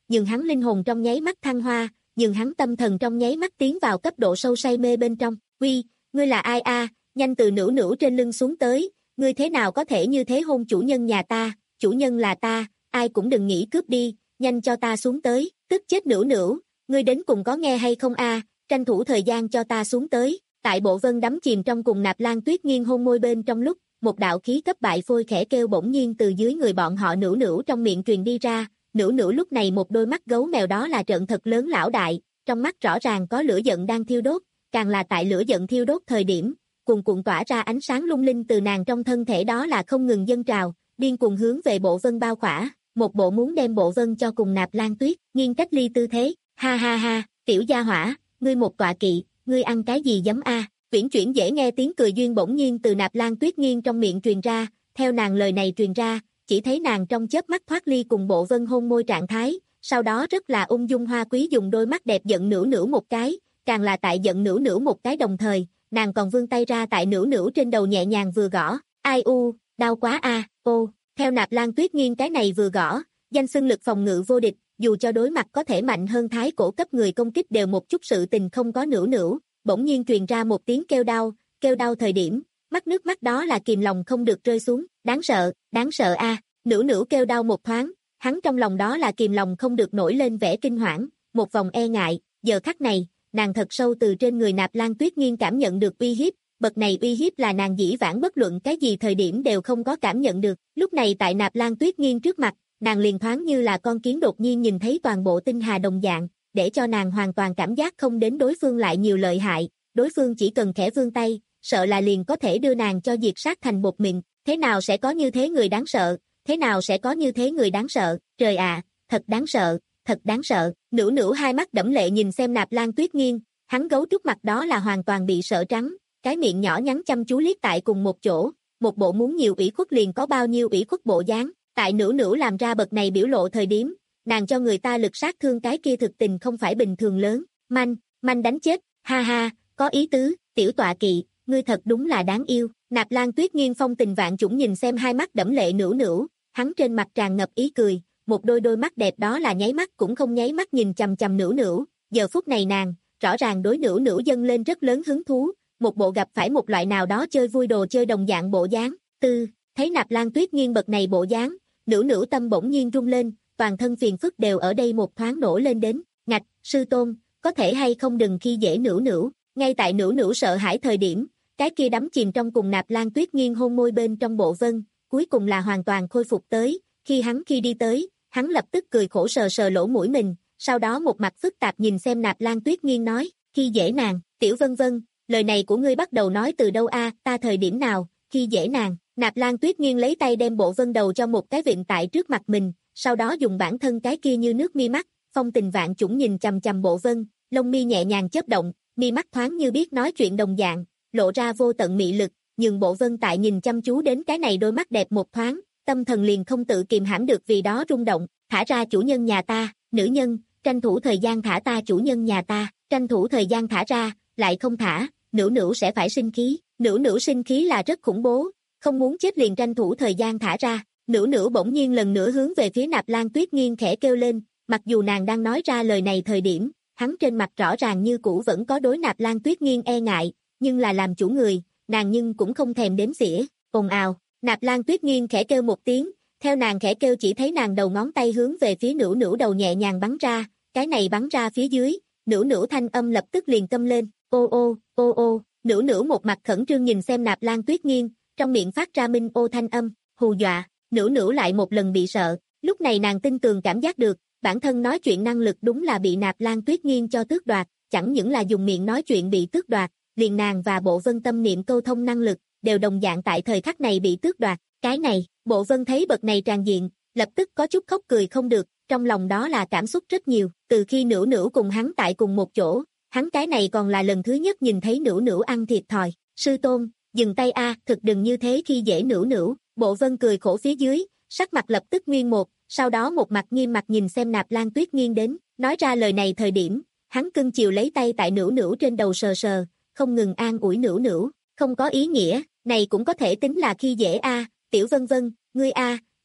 Speaker 2: nhường hắn linh hồn trong nháy mắt thăng hoa, nhường hắn tâm thần trong nháy mắt tiến vào cấp độ sâu say mê bên trong. Uy, ngươi là ai a? Nhanh từ nữu nữu trên lưng xuống tới, ngươi thế nào có thể như thế hôn chủ nhân nhà ta, chủ nhân là ta, ai cũng đừng nghĩ cướp đi, nhanh cho ta xuống tới, tức chết nữu nữu, ngươi đến cùng có nghe hay không a? Tranh thủ thời gian cho ta xuống tới. Tại Bộ Vân đắm chìm trong cùng Nạp Lan Tuyết Nghiên hôn môi bên trong lúc, một đạo khí cấp bại phôi khẽ kêu bỗng nhiên từ dưới người bọn họ nữu nữu trong miệng truyền đi ra, nữu nữu lúc này một đôi mắt gấu mèo đó là trợn thật lớn lão đại, trong mắt rõ ràng có lửa giận đang thiêu đốt, càng là tại lửa giận thiêu đốt thời điểm, cuồn cuộn tỏa ra ánh sáng lung linh từ nàng trong thân thể đó là không ngừng dâng trào, điên cuồng hướng về Bộ Vân bao khỏa, một bộ muốn đem Bộ Vân cho cùng Nạp Lan Tuyết Nghiên cách ly tư thế, ha ha ha, tiểu gia hỏa, ngươi một tọa kỵ, ngươi ăn cái gì giấm a? Viễn chuyển dễ nghe tiếng cười duyên bỗng nhiên từ Nạp Lan Tuyết Nghiên trong miệng truyền ra, theo nàng lời này truyền ra, chỉ thấy nàng trong chớp mắt thoát ly cùng Bộ Vân hôn môi trạng thái, sau đó rất là ung dung hoa quý dùng đôi mắt đẹp giận nữu nữu một cái, càng là tại giận nữu nữu một cái đồng thời, nàng còn vươn tay ra tại nữu nữu trên đầu nhẹ nhàng vừa gõ, ai u, đau quá a, ô, theo Nạp Lan Tuyết Nghiên cái này vừa gõ, danh xưng lực phòng ngự vô địch, dù cho đối mặt có thể mạnh hơn thái cổ cấp người công kích đều một chút sự tình không có nữu nữu, bỗng nhiên truyền ra một tiếng kêu đau, kêu đau thời điểm, mắt nước mắt đó là kìm lòng không được rơi xuống, đáng sợ, đáng sợ a, à. Nữu nữu kêu đau một thoáng, hắn trong lòng đó là kìm lòng không được nổi lên vẻ kinh hoảng, một vòng e ngại, giờ khắc này, nàng thật sâu từ trên người Nạp Lan Tuyết Nghiên cảm nhận được uy hiếp, bậc này uy hiếp là nàng dĩ vãng bất luận cái gì thời điểm đều không có cảm nhận được, lúc này tại Nạp Lan Tuyết Nghiên trước mặt, nàng liền thoáng như là con kiến đột nhiên nhìn thấy toàn bộ tinh hà đồng dạng, để cho nàng hoàn toàn cảm giác không đến đối phương lại nhiều lợi hại, đối phương chỉ cần khẽ vươn tay, sợ là liền có thể đưa nàng cho diệt sát thành bột mịn, thế nào sẽ có như thế người đáng sợ, thế nào sẽ có như thế người đáng sợ, trời ạ, à, thật đáng sợ, thật đáng sợ, nữu nữu hai mắt đẫm lệ nhìn xem Nạp Lan Tuyết Nghiên, hắn gấu trúc mặt đó là hoàn toàn bị sợ trắng, cái miệng nhỏ nhắn chăm chú liếc tại cùng một chỗ, một bộ muốn nhiều ủy khuất liền có bao nhiêu ủy khuất bộ dáng, tại nữu nữu làm ra bậc này biểu lộ thời điểm, nàng cho người ta lực sát thương cái kia thực tình không phải bình thường lớn, manh, manh đánh chết, ha ha, có ý tứ, tiểu tọa kỵ, ngươi thật đúng là đáng yêu, Nạp Lan Tuyết Nghiên phong tình vạn chủng nhìn xem hai mắt đẫm lệ nữu nữu, hắn trên mặt tràn ngập ý cười, một đôi đôi mắt đẹp đó là nháy mắt cũng không nháy mắt nhìn chằm chằm nữu nữu, giờ phút này nàng, rõ ràng đối nữu nữu dâng lên rất lớn hứng thú, một bộ gặp phải một loại nào đó chơi vui đồ chơi đồng dạng bộ dáng, tư, thấy Nạp Lan Tuyết Nghiên bậc này bộ dáng, nữu nữu tâm bỗng nhiên rung lên, toàn thân phiền phức đều ở đây một thoáng nổ lên đến, ngạch, sư tôn, có thể hay không đừng khi dễ nữu nữu, ngay tại nữu nữu sợ hãi thời điểm, cái kia đắm chìm trong cùng Nạp Lan Tuyết Nghiên hôn môi bên trong Bộ Vân, cuối cùng là hoàn toàn khôi phục tới, khi hắn khi đi tới, hắn lập tức cười khổ sờ sờ lỗ mũi mình, sau đó một mặt phức tạp nhìn xem Nạp Lan Tuyết Nghiên nói, khi dễ nàng, tiểu vân vân, lời này của ngươi bắt đầu nói từ đâu a, ta thời điểm nào, khi dễ nàng, Nạp Lan Tuyết Nghiên lấy tay đem Bộ Vân đầu cho một cái vịn tại trước mặt mình, sau đó dùng bản thân cái kia như nước mi mắt, phong tình vạn chủng nhìn chằm chằm Bộ Vân, lông mi nhẹ nhàng chớp động, mi mắt thoáng như biết nói chuyện đồng dạng, lộ ra vô tận mị lực, nhưng Bộ Vân tại nhìn chăm chú đến cái này đôi mắt đẹp một thoáng, tâm thần liền không tự kìm hãm được vì đó rung động, thả ra chủ nhân nhà ta, nữ nhân, tranh thủ thời gian thả ta chủ nhân nhà ta, tranh thủ thời gian thả ra, lại không thả, nữu nữu sẽ phải sinh khí, nữu nữu sinh khí là rất khủng bố, không muốn chết liền tranh thủ thời gian thả ra, nữu nữu bỗng nhiên lần nữa hướng về phía Nạp Lan Tuyết Nghiên khẽ kêu lên, mặc dù nàng đang nói ra lời này thời điểm, hắn trên mặt rõ ràng như cũ vẫn có đối Nạp Lan Tuyết Nghiên e ngại, nhưng là làm chủ người, nàng nhưng cũng không thèm đếm xỉa, ồn ào, Nạp Lan Tuyết Nghiên khẽ kêu một tiếng, theo nàng khẽ kêu chỉ thấy nàng đầu ngón tay hướng về phía nữu nữu đầu nhẹ nhàng bắn ra, cái này bắn ra phía dưới, nữu nữu thanh âm lập tức liền câm lên, ô ô, ô ô, nữu nữu một mặt khẩn trương nhìn xem Nạp Lan Tuyết Nghiên, trong miệng phát ra minh ô thanh âm, hù dọa, nữu nữu lại một lần bị sợ, lúc này nàng tin tường cảm giác được, bản thân nói chuyện năng lực đúng là bị Nạp Lan Tuyết Nghiên cho tước đoạt, chẳng những là dùng miệng nói chuyện bị tước đoạt, liền nàng và Bộ Vân tâm niệm câu thông năng lực, đều đồng dạng tại thời khắc này bị tước đoạt, cái này, Bộ Vân thấy bậc này tràn diện, lập tức có chút khóc cười không được, trong lòng đó là cảm xúc rất nhiều, từ khi nữu nữu cùng hắn tại cùng một chỗ, hắn cái này còn là lần thứ nhất nhìn thấy nữu nữu ăn thiệt thòi, sư tôn, dừng tay a, thực đừng như thế khi dễ nữu nữu, Bộ Vân cười khổ phía dưới, sắc mặt lập tức nguyên một, sau đó một mặt nghiêm mặt nhìn xem Nạp Lan Tuyết Nghiên đến, nói ra lời này thời điểm, hắn cưng chiều lấy tay tại nữu nữu trên đầu sờ sờ, không ngừng an ủi nữu nữu, không có ý nghĩa, này cũng có thể tính là khi dễ a, tiểu vân vân, ngươi a,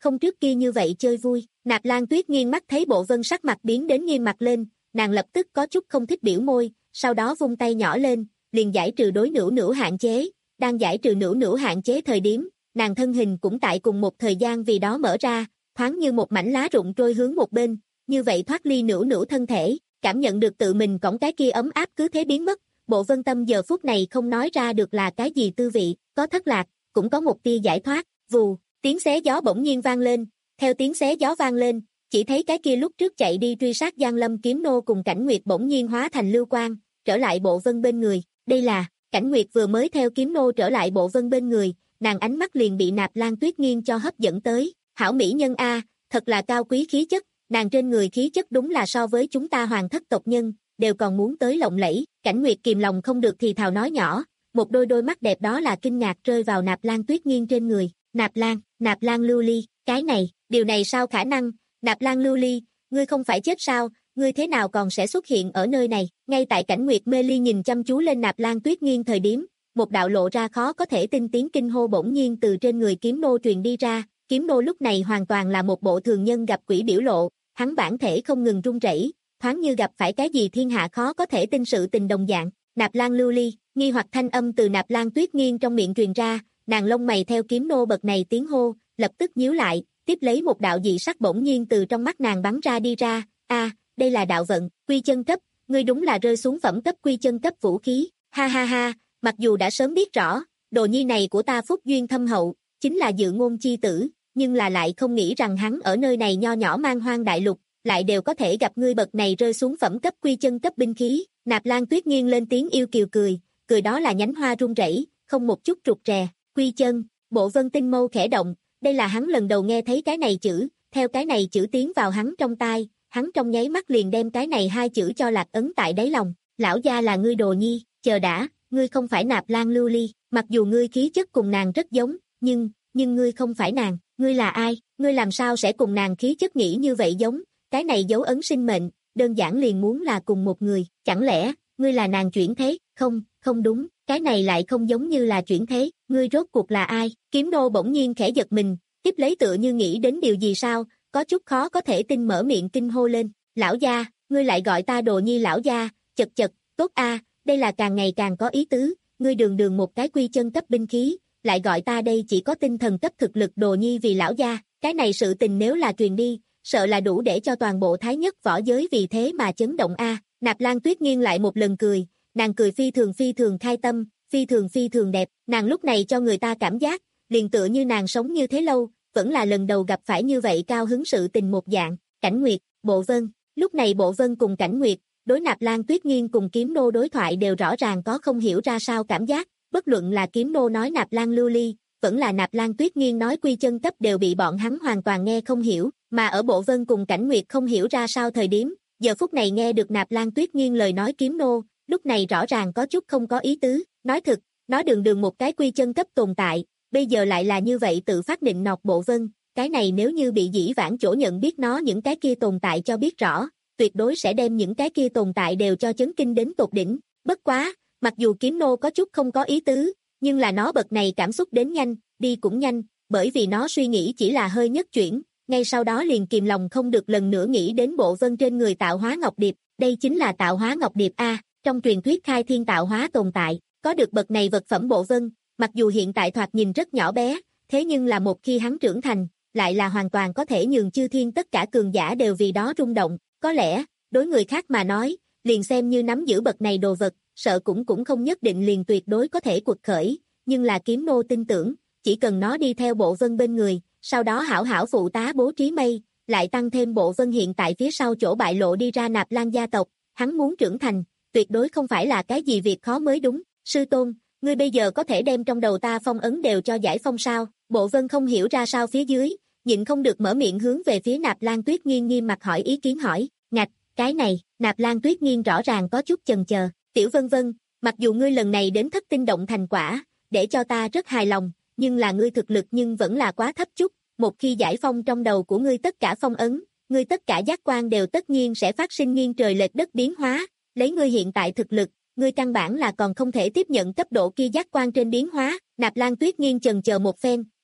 Speaker 2: không trước kia như vậy chơi vui. Nạp Lan Tuyết Nghiên mắt thấy Bộ Vân sắc mặt biến đến nghiêm mặt lên, nàng lập tức có chút không thích biểu môi, sau đó vung tay nhỏ lên, liền giải trừ đối nữu nữu hạn chế, đang giải trừ nữu nữu hạn chế thời điểm, nàng thân hình cũng tại cùng một thời gian vì đó mở ra, thoáng như một mảnh lá rụng trôi hướng một bên, như vậy thoát ly nữu nữu thân thể, cảm nhận được tự mình cõng cái kia ấm áp cứ thế biến mất, Bộ Vân tâm giờ phút này không nói ra được là cái gì tư vị, có thất lạc, cũng có một tia giải thoát, vù, tiếng xé gió bỗng nhiên vang lên, theo tiếng xé gió vang lên, chỉ thấy cái kia lúc trước chạy đi truy sát Giang Lâm kiếm nô cùng Cảnh Nguyệt bỗng nhiên hóa thành lưu quang, trở lại Bộ Vân bên người, đây là, Cảnh Nguyệt vừa mới theo kiếm nô trở lại Bộ Vân bên người, nàng ánh mắt liền bị Nạp Lan Tuyết Nghiên cho hấp dẫn tới, hảo mỹ nhân a, thật là cao quý khí chất, nàng trên người khí chất đúng là so với chúng ta hoàng thất tộc nhân, đều còn muốn tới lộng lẫy, Cảnh Nguyệt kìm lòng không được thì thào nói nhỏ, một đôi đôi mắt đẹp đó là kinh ngạc rơi vào Nạp Lan Tuyết Nghiên trên người, Nạp Lan, Nạp Lan Lưu Ly, cái này, điều này sao khả năng, Nạp Lan Lưu Ly, ngươi không phải chết sao, ngươi thế nào còn sẽ xuất hiện ở nơi này, ngay tại Cảnh Nguyệt mê ly nhìn chăm chú lên Nạp Lan Tuyết Nghiên thời điểm, một đạo lộ ra khó có thể tin tiếng kinh hô bỗng nhiên từ trên người kiếm nô truyền đi ra, kiếm nô lúc này hoàn toàn là một bộ thường nhân gặp quỷ biểu lộ, hắn bản thể không ngừng run rẩy, thoáng như gặp phải cái gì thiên hạ khó có thể tin sự tình đồng dạng, Nạp Lan Lưu Ly, nghi hoặc thanh âm từ Nạp Lan Tuyết Nghiên trong miệng truyền ra, nàng lông mày theo kiếm nô bậc này tiếng hô, lập tức nhíu lại, tiếp lấy một đạo dị sắc bỗng nhiên từ trong mắt nàng bắn ra đi ra, a, đây là đạo vận, quy chân cấp, ngươi đúng là rơi xuống phẩm cấp quy chân cấp vũ khí, ha ha ha, mặc dù đã sớm biết rõ, đồ nhi này của ta phúc duyên thâm hậu, chính là dự ngôn chi tử, nhưng là lại không nghĩ rằng hắn ở nơi này nho nhỏ man hoang đại lục, lại đều có thể gặp ngươi bậc này rơi xuống phẩm cấp quy chân cấp binh khí, Nạp Lan Tuyết Nghiên lên tiếng yêu kiều cười, cười đó là nhánh hoa run rẩy, không một chút rụt rè, quy chân, Bộ Vân tinh mâu khẽ động, đây là hắn lần đầu nghe thấy cái này chữ, theo cái này chữ tiến vào hắn trong tai, hắn trong nháy mắt liền đem cái này hai chữ cho lạc ấn tại đáy lòng, lão gia là ngươi đồ nhi, chờ đã, ngươi không phải Nạp Lan Lưu Ly, mặc dù ngươi khí chất cùng nàng rất giống, nhưng, nhưng ngươi không phải nàng, ngươi là ai, ngươi làm sao sẽ cùng nàng khí chất nghĩ như vậy giống, cái này dấu ấn sinh mệnh, đơn giản liền muốn là cùng một người, chẳng lẽ, ngươi là nàng chuyển thế, không, không đúng, cái này lại không giống như là chuyển thế, ngươi rốt cuộc là ai, kiếm nô bỗng nhiên khẽ giật mình, tiếp lấy tựa như nghĩ đến điều gì sao, có chút khó có thể tin mở miệng kinh hô lên, lão gia, ngươi lại gọi ta đồ nhi lão gia, chật chật, tốt a, đây là càng ngày càng có ý tứ, ngươi đường đường một cái quy chân cấp binh khí, lại gọi ta đây chỉ có tinh thần cấp thực lực đồ nhi vì lão gia, cái này sự tình nếu là truyền đi, sợ là đủ để cho toàn bộ thái nhất võ giới vì thế mà chấn động a. Nạp Lan Tuyết Nghiên lại một lần cười, nàng cười phi thường phi thường khai tâm, phi thường phi thường đẹp, nàng lúc này cho người ta cảm giác, liền tựa như nàng sống như thế lâu, vẫn là lần đầu gặp phải như vậy cao hứng sự tình một dạng, Cảnh Nguyệt, Bộ Vân, lúc này Bộ Vân cùng Cảnh Nguyệt, đối Nạp Lan Tuyết Nghiên cùng kiếm nô đối thoại đều rõ ràng có không hiểu ra sao cảm giác, bất luận là kiếm nô nói Nạp Lan Lưu Ly, vẫn là Nạp Lan Tuyết Nghiên nói quy chân cấp đều bị bọn hắn hoàn toàn nghe không hiểu, mà ở Bộ Vân cùng Cảnh Nguyệt không hiểu ra sao thời điểm, giờ phút này nghe được Nạp Lan Tuyết Nghiên lời nói kiếm nô, lúc này rõ ràng có chút không có ý tứ, nói thực, nó đường đường một cái quy chân cấp tồn tại, bây giờ lại là như vậy tự phát định nọt Bộ Vân, cái này nếu như bị dĩ vãng chỗ nhận biết nó những cái kia tồn tại cho biết rõ, tuyệt đối sẽ đem những cái kia tồn tại đều cho chấn kinh đến tột đỉnh, bất quá, mặc dù kiếm nô có chút không có ý tứ, nhưng là nó bậc này cảm xúc đến nhanh, đi cũng nhanh, bởi vì nó suy nghĩ chỉ là hơi nhất chuyển, ngay sau đó liền kìm lòng không được lần nữa nghĩ đến Bộ Vân trên người tạo hóa ngọc điệp, đây chính là tạo hóa ngọc điệp a, trong truyền thuyết khai thiên tạo hóa tồn tại, có được bậc này vật phẩm Bộ Vân, mặc dù hiện tại thoạt nhìn rất nhỏ bé, thế nhưng là một khi hắn trưởng thành, lại là hoàn toàn có thể nhường chư thiên tất cả cường giả đều vì đó rung động, có lẽ, đối người khác mà nói, liền xem như nắm giữ bậc này đồ vật, sợ cũng cũng không nhất định liền tuyệt đối có thể quật khởi, nhưng là kiếm nô tin tưởng, chỉ cần nó đi theo Bộ Vân bên người, sau đó hảo hảo phụ tá bố trí mây, lại tăng thêm Bộ Vân hiện tại phía sau chỗ bại lộ đi ra Nạp Lan gia tộc, hắn muốn trưởng thành, tuyệt đối không phải là cái gì việc khó mới đúng, sư tôn, ngươi bây giờ có thể đem trong đầu ta phong ấn đều cho giải phong sao, Bộ Vân không hiểu ra sao phía dưới, nhịn không được mở miệng hướng về phía Nạp Lan Tuyết Nghiên nghiêm mặt hỏi ý kiến hỏi, ngạch, cái này, Nạp Lan Tuyết Nghiên rõ ràng có chút chần chờ, tiểu Vân Vân, mặc dù ngươi lần này đến thất tinh động thành quả, để cho ta rất hài lòng, nhưng là ngươi thực lực nhưng vẫn là quá thấp chút, một khi giải phong trong đầu của ngươi tất cả phong ấn, ngươi tất cả giác quan đều tất nhiên sẽ phát sinh nghiêng trời lệch đất biến hóa, lấy ngươi hiện tại thực lực, ngươi căn bản là còn không thể tiếp nhận cấp độ kia giác quan trên biến hóa, Nạp Lan Tuyết Nghiên chần chờ một phen,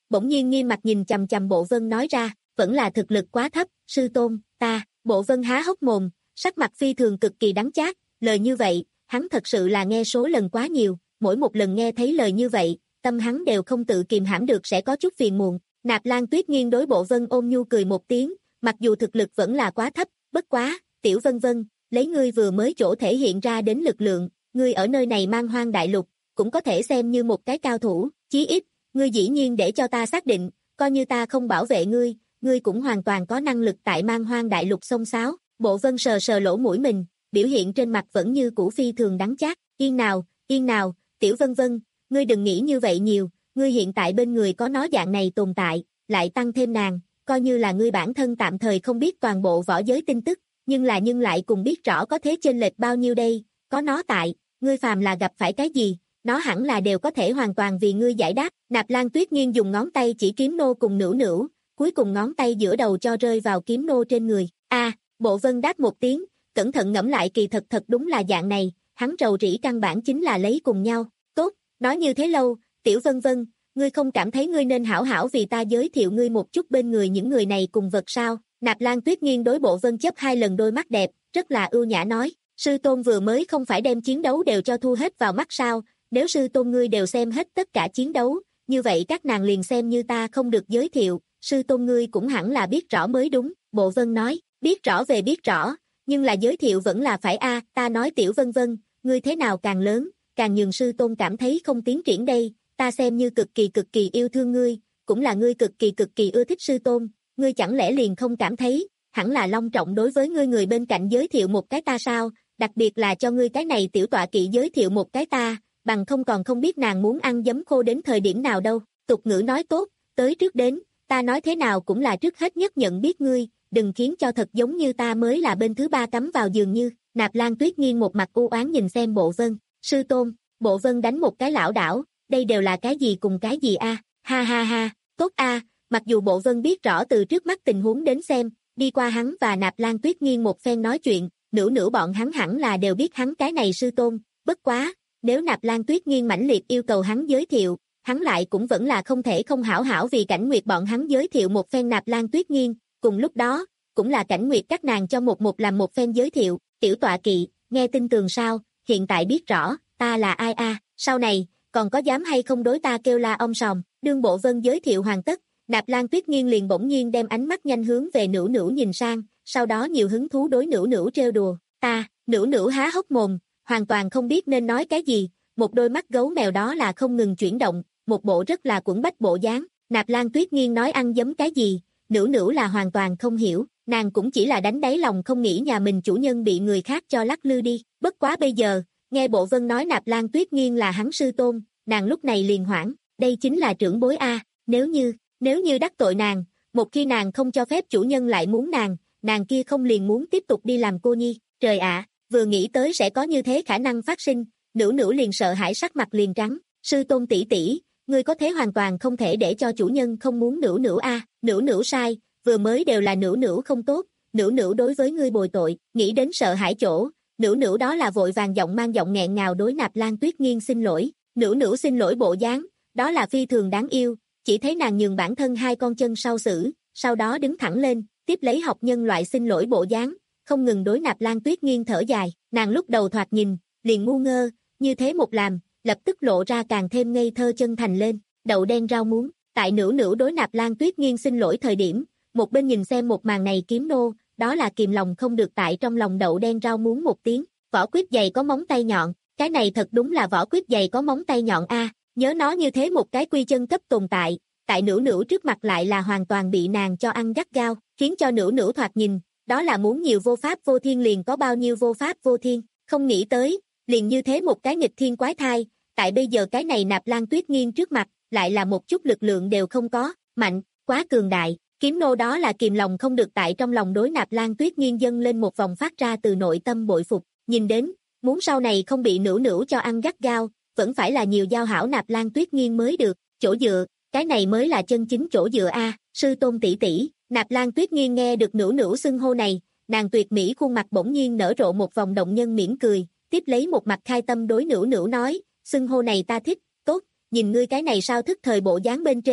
Speaker 2: bỗng nhiên nghiêm mặt nhìn chằm chằm Bộ Vân nói ra, vẫn là thực lực quá thấp, sư tôn, ta, Bộ Vân há hốc mồm, sắc mặt phi thường cực kỳ đắng chát, lời như vậy, hắn thật sự là nghe số lần quá nhiều, mỗi một lần nghe thấy lời như vậy, tâm hắn đều không tự kìm hãm được sẽ có chút phiền muộn. Nạp Lan Tuyết Nghiên đối Bộ Vân ôm nhu cười một tiếng, mặc dù thực lực vẫn là quá thấp, bất quá, tiểu Vân Vân, lấy ngươi vừa mới chỗ thể hiện ra đến lực lượng, ngươi ở nơi này Mang Hoang Đại Lục, cũng có thể xem như một cái cao thủ, chí ít, ngươi dĩ nhiên để cho ta xác định, coi như ta không bảo vệ ngươi, ngươi cũng hoàn toàn có năng lực tại Mang Hoang Đại Lục xông xáo. Bộ Vân sờ sờ lỗ mũi mình, biểu hiện trên mặt vẫn như cũ phi thường đắng chát, yên nào, yên nào, tiểu Vân Vân, ngươi đừng nghĩ như vậy nhiều, ngươi hiện tại bên người có nó dạng này tồn tại, lại tăng thêm nàng, coi như là ngươi bản thân tạm thời không biết toàn bộ võ giới tin tức, nhưng là nhưng lại cùng biết rõ có thế chênh lệch bao nhiêu đây, có nó tại, ngươi phàm là gặp phải cái gì, nó hẳn là đều có thể hoàn toàn vì ngươi giải đáp. Nạp Lan Tuyết Nghiên dùng ngón tay chỉ kiếm nô cùng Nữu Nữu, cuối cùng ngón tay giữa đầu cho rơi vào kiếm nô trên người. A, à, Bộ Vân đáp một tiếng, cẩn thận ngẫm lại kỳ thật thật đúng là dạng này, hắn rầu rĩ căn bản chính là lấy cùng nhau. Tốt, nói như thế lâu, tiểu Vân Vân, ngươi không cảm thấy ngươi nên hảo hảo vì ta giới thiệu ngươi một chút bên người những người này cùng vật sao? Nạp Lan Tuyết Nghiên đối Bộ Vân chấp hai lần đôi mắt đẹp, rất là ưu nhã nói, sư tôn vừa mới không phải đem chiến đấu đều cho thu hết vào mắt sao, nếu sư tôn ngươi đều xem hết tất cả chiến đấu, như vậy các nàng liền xem như ta không được giới thiệu, sư tôn ngươi cũng hẳn là biết rõ mới đúng. Bộ Vân nói, biết rõ về biết rõ, nhưng là giới thiệu vẫn là phải a. Ta nói tiểu Vân Vân, ngươi thế nào càng lớn, càng nhường sư tôn cảm thấy không tiến triển đây, ta xem như cực kỳ cực kỳ yêu thương ngươi, cũng là ngươi cực kỳ cực kỳ ưa thích sư tôn, ngươi chẳng lẽ liền không cảm thấy, hẳn là long trọng đối với ngươi người bên cạnh giới thiệu một cái ta sao, đặc biệt là cho ngươi cái này tiểu tọa kỵ giới thiệu một cái ta, bằng không còn không biết nàng muốn ăn giấm khô đến thời điểm nào đâu. Tục ngữ nói tốt, tới trước đến, ta nói thế nào cũng là trước hết nhất nhận biết ngươi, đừng khiến cho thật giống như ta mới là bên thứ ba cắm vào giường như. Nạp Lan Tuyết Nghiên một mặt u oán nhìn xem Bộ Vân, sư tôn, Bộ Vân đánh một cái lảo đảo, đây đều là cái gì cùng cái gì a? Ha ha ha, tốt a, mặc dù Bộ Vân biết rõ từ trước mắt tình huống đến xem, đi qua hắn và Nạp Lan Tuyết Nghiên một phen nói chuyện, Nữu Nữu bọn hắn hẳn là đều biết hắn cái này sư tôn, bất quá, nếu Nạp Lan Tuyết Nghiên mãnh liệt yêu cầu hắn giới thiệu, hắn lại cũng vẫn là không thể không hảo hảo vì Cảnh Nguyệt bọn hắn giới thiệu một phen Nạp Lan Tuyết Nghiên, cùng lúc đó, cũng là Cảnh Nguyệt các nàng cho một một làm một phen giới thiệu, tiểu tọa kỵ, nghe tin tường sao, hiện tại biết rõ, ta là ai a, sau này, còn có dám hay không đối ta kêu la ông sòm. Đương Bộ Vân giới thiệu hoàn tất, Nạp Lan Tuyết Nghiên liền bỗng nhiên đem ánh mắt nhanh hướng về Nữu Nữu nhìn sang, sau đó nhiều hứng thú đối Nữu Nữu trêu đùa, ta, Nữu Nữu há hốc mồm, hoàn toàn không biết nên nói cái gì, một đôi mắt gấu mèo đó là không ngừng chuyển động, một bộ rất là quẫn bách bộ dáng. Nạp Lan Tuyết Nghiên nói ăn giấm cái gì, Nữu Nữu là hoàn toàn không hiểu, nàng cũng chỉ là đánh đáy lòng không nghĩ nhà mình chủ nhân bị người khác cho lắc lư đi, bất quá bây giờ, nghe Bộ Vân nói Nạp Lan Tuyết Nghiên là hắn sư tôn, nàng lúc này liền hoảng, đây chính là trưởng bối a, nếu như, nếu như đắc tội nàng, một khi nàng không cho phép chủ nhân lại muốn nàng, nàng kia không liền muốn tiếp tục đi làm cô nhi, trời ạ, vừa nghĩ tới sẽ có như thế khả năng phát sinh, Nữu Nữu liền sợ hãi sắc mặt liền trắng, sư tôn tỷ tỷ, ngươi có thế hoàn toàn không thể để cho chủ nhân không muốn Nữu Nữu a, Nữu Nữu sai, vừa mới đều là Nữu Nữu không tốt, Nữu Nữu đối với ngươi bồi tội, nghĩ đến sợ hãi chỗ, Nữu Nữu đó là vội vàng giọng mang giọng nghẹn ngào đối Nạp Lan Tuyết Nghiên xin lỗi, Nữu Nữu xin lỗi bộ dáng, đó là phi thường đáng yêu, chỉ thấy nàng nhường bản thân hai con chân sau xử, sau đó đứng thẳng lên, tiếp lấy học nhân loại xin lỗi bộ dáng, không ngừng đối Nạp Lan Tuyết Nghiên thở dài, nàng lúc đầu thoạt nhìn, liền ngu ngơ, như thế một làm, lập tức lộ ra càng thêm ngây thơ chân thành lên, đậu đen rau muống, tại Nữu Nữu đối Nạp Lan Tuyết Nghiên xin lỗi thời điểm, một bên nhìn xem một màn này kiếm nô, đó là kìm lòng không được tại trong lòng đậu đen rau muống một tiếng, võ quyết giày có móng tay nhọn, cái này thật đúng là võ quyết giày có móng tay nhọn a, nhớ nó như thế một cái quy chân cấp tồn tại, tại Nữu Nữu trước mặt lại là hoàn toàn bị nàng cho ăn gắt gao, khiến cho Nữu Nữu thoạt nhìn, đó là muốn nhiều vô pháp vô thiên liền có bao nhiêu vô pháp vô thiên, không nghĩ tới, liền như thế một cái nghịch thiên quái thai, tại bây giờ cái này Nạp Lan Tuyết Nghiên trước mặt, lại là một chút lực lượng đều không có, mạnh, quá cường đại, kiếm nô đó là kìm lòng không được tại trong lòng đối Nạp Lan Tuyết Nghiên dâng lên một vòng phát ra từ nội tâm bội phục, nhìn đến, muốn sau này không bị Nữu Nữu cho ăn gắt gao, vẫn phải là nhiều giao hảo Nạp Lan Tuyết Nghiên mới được, chỗ dựa, cái này mới là chân chính chỗ dựa a, sư tôn tỷ tỷ. Nạp Lan Tuyết Nghiên nghe được Nữu Nữu xưng hô này, nàng tuyệt mỹ khuôn mặt bỗng nhiên nở rộ một vòng động nhân mỉm cười, tiếp lấy một mặt khai tâm đối Nữu Nữu nói, xưng hô này ta thích, tốt, nhìn ngươi cái này sao thức thời bộ dáng bên trên,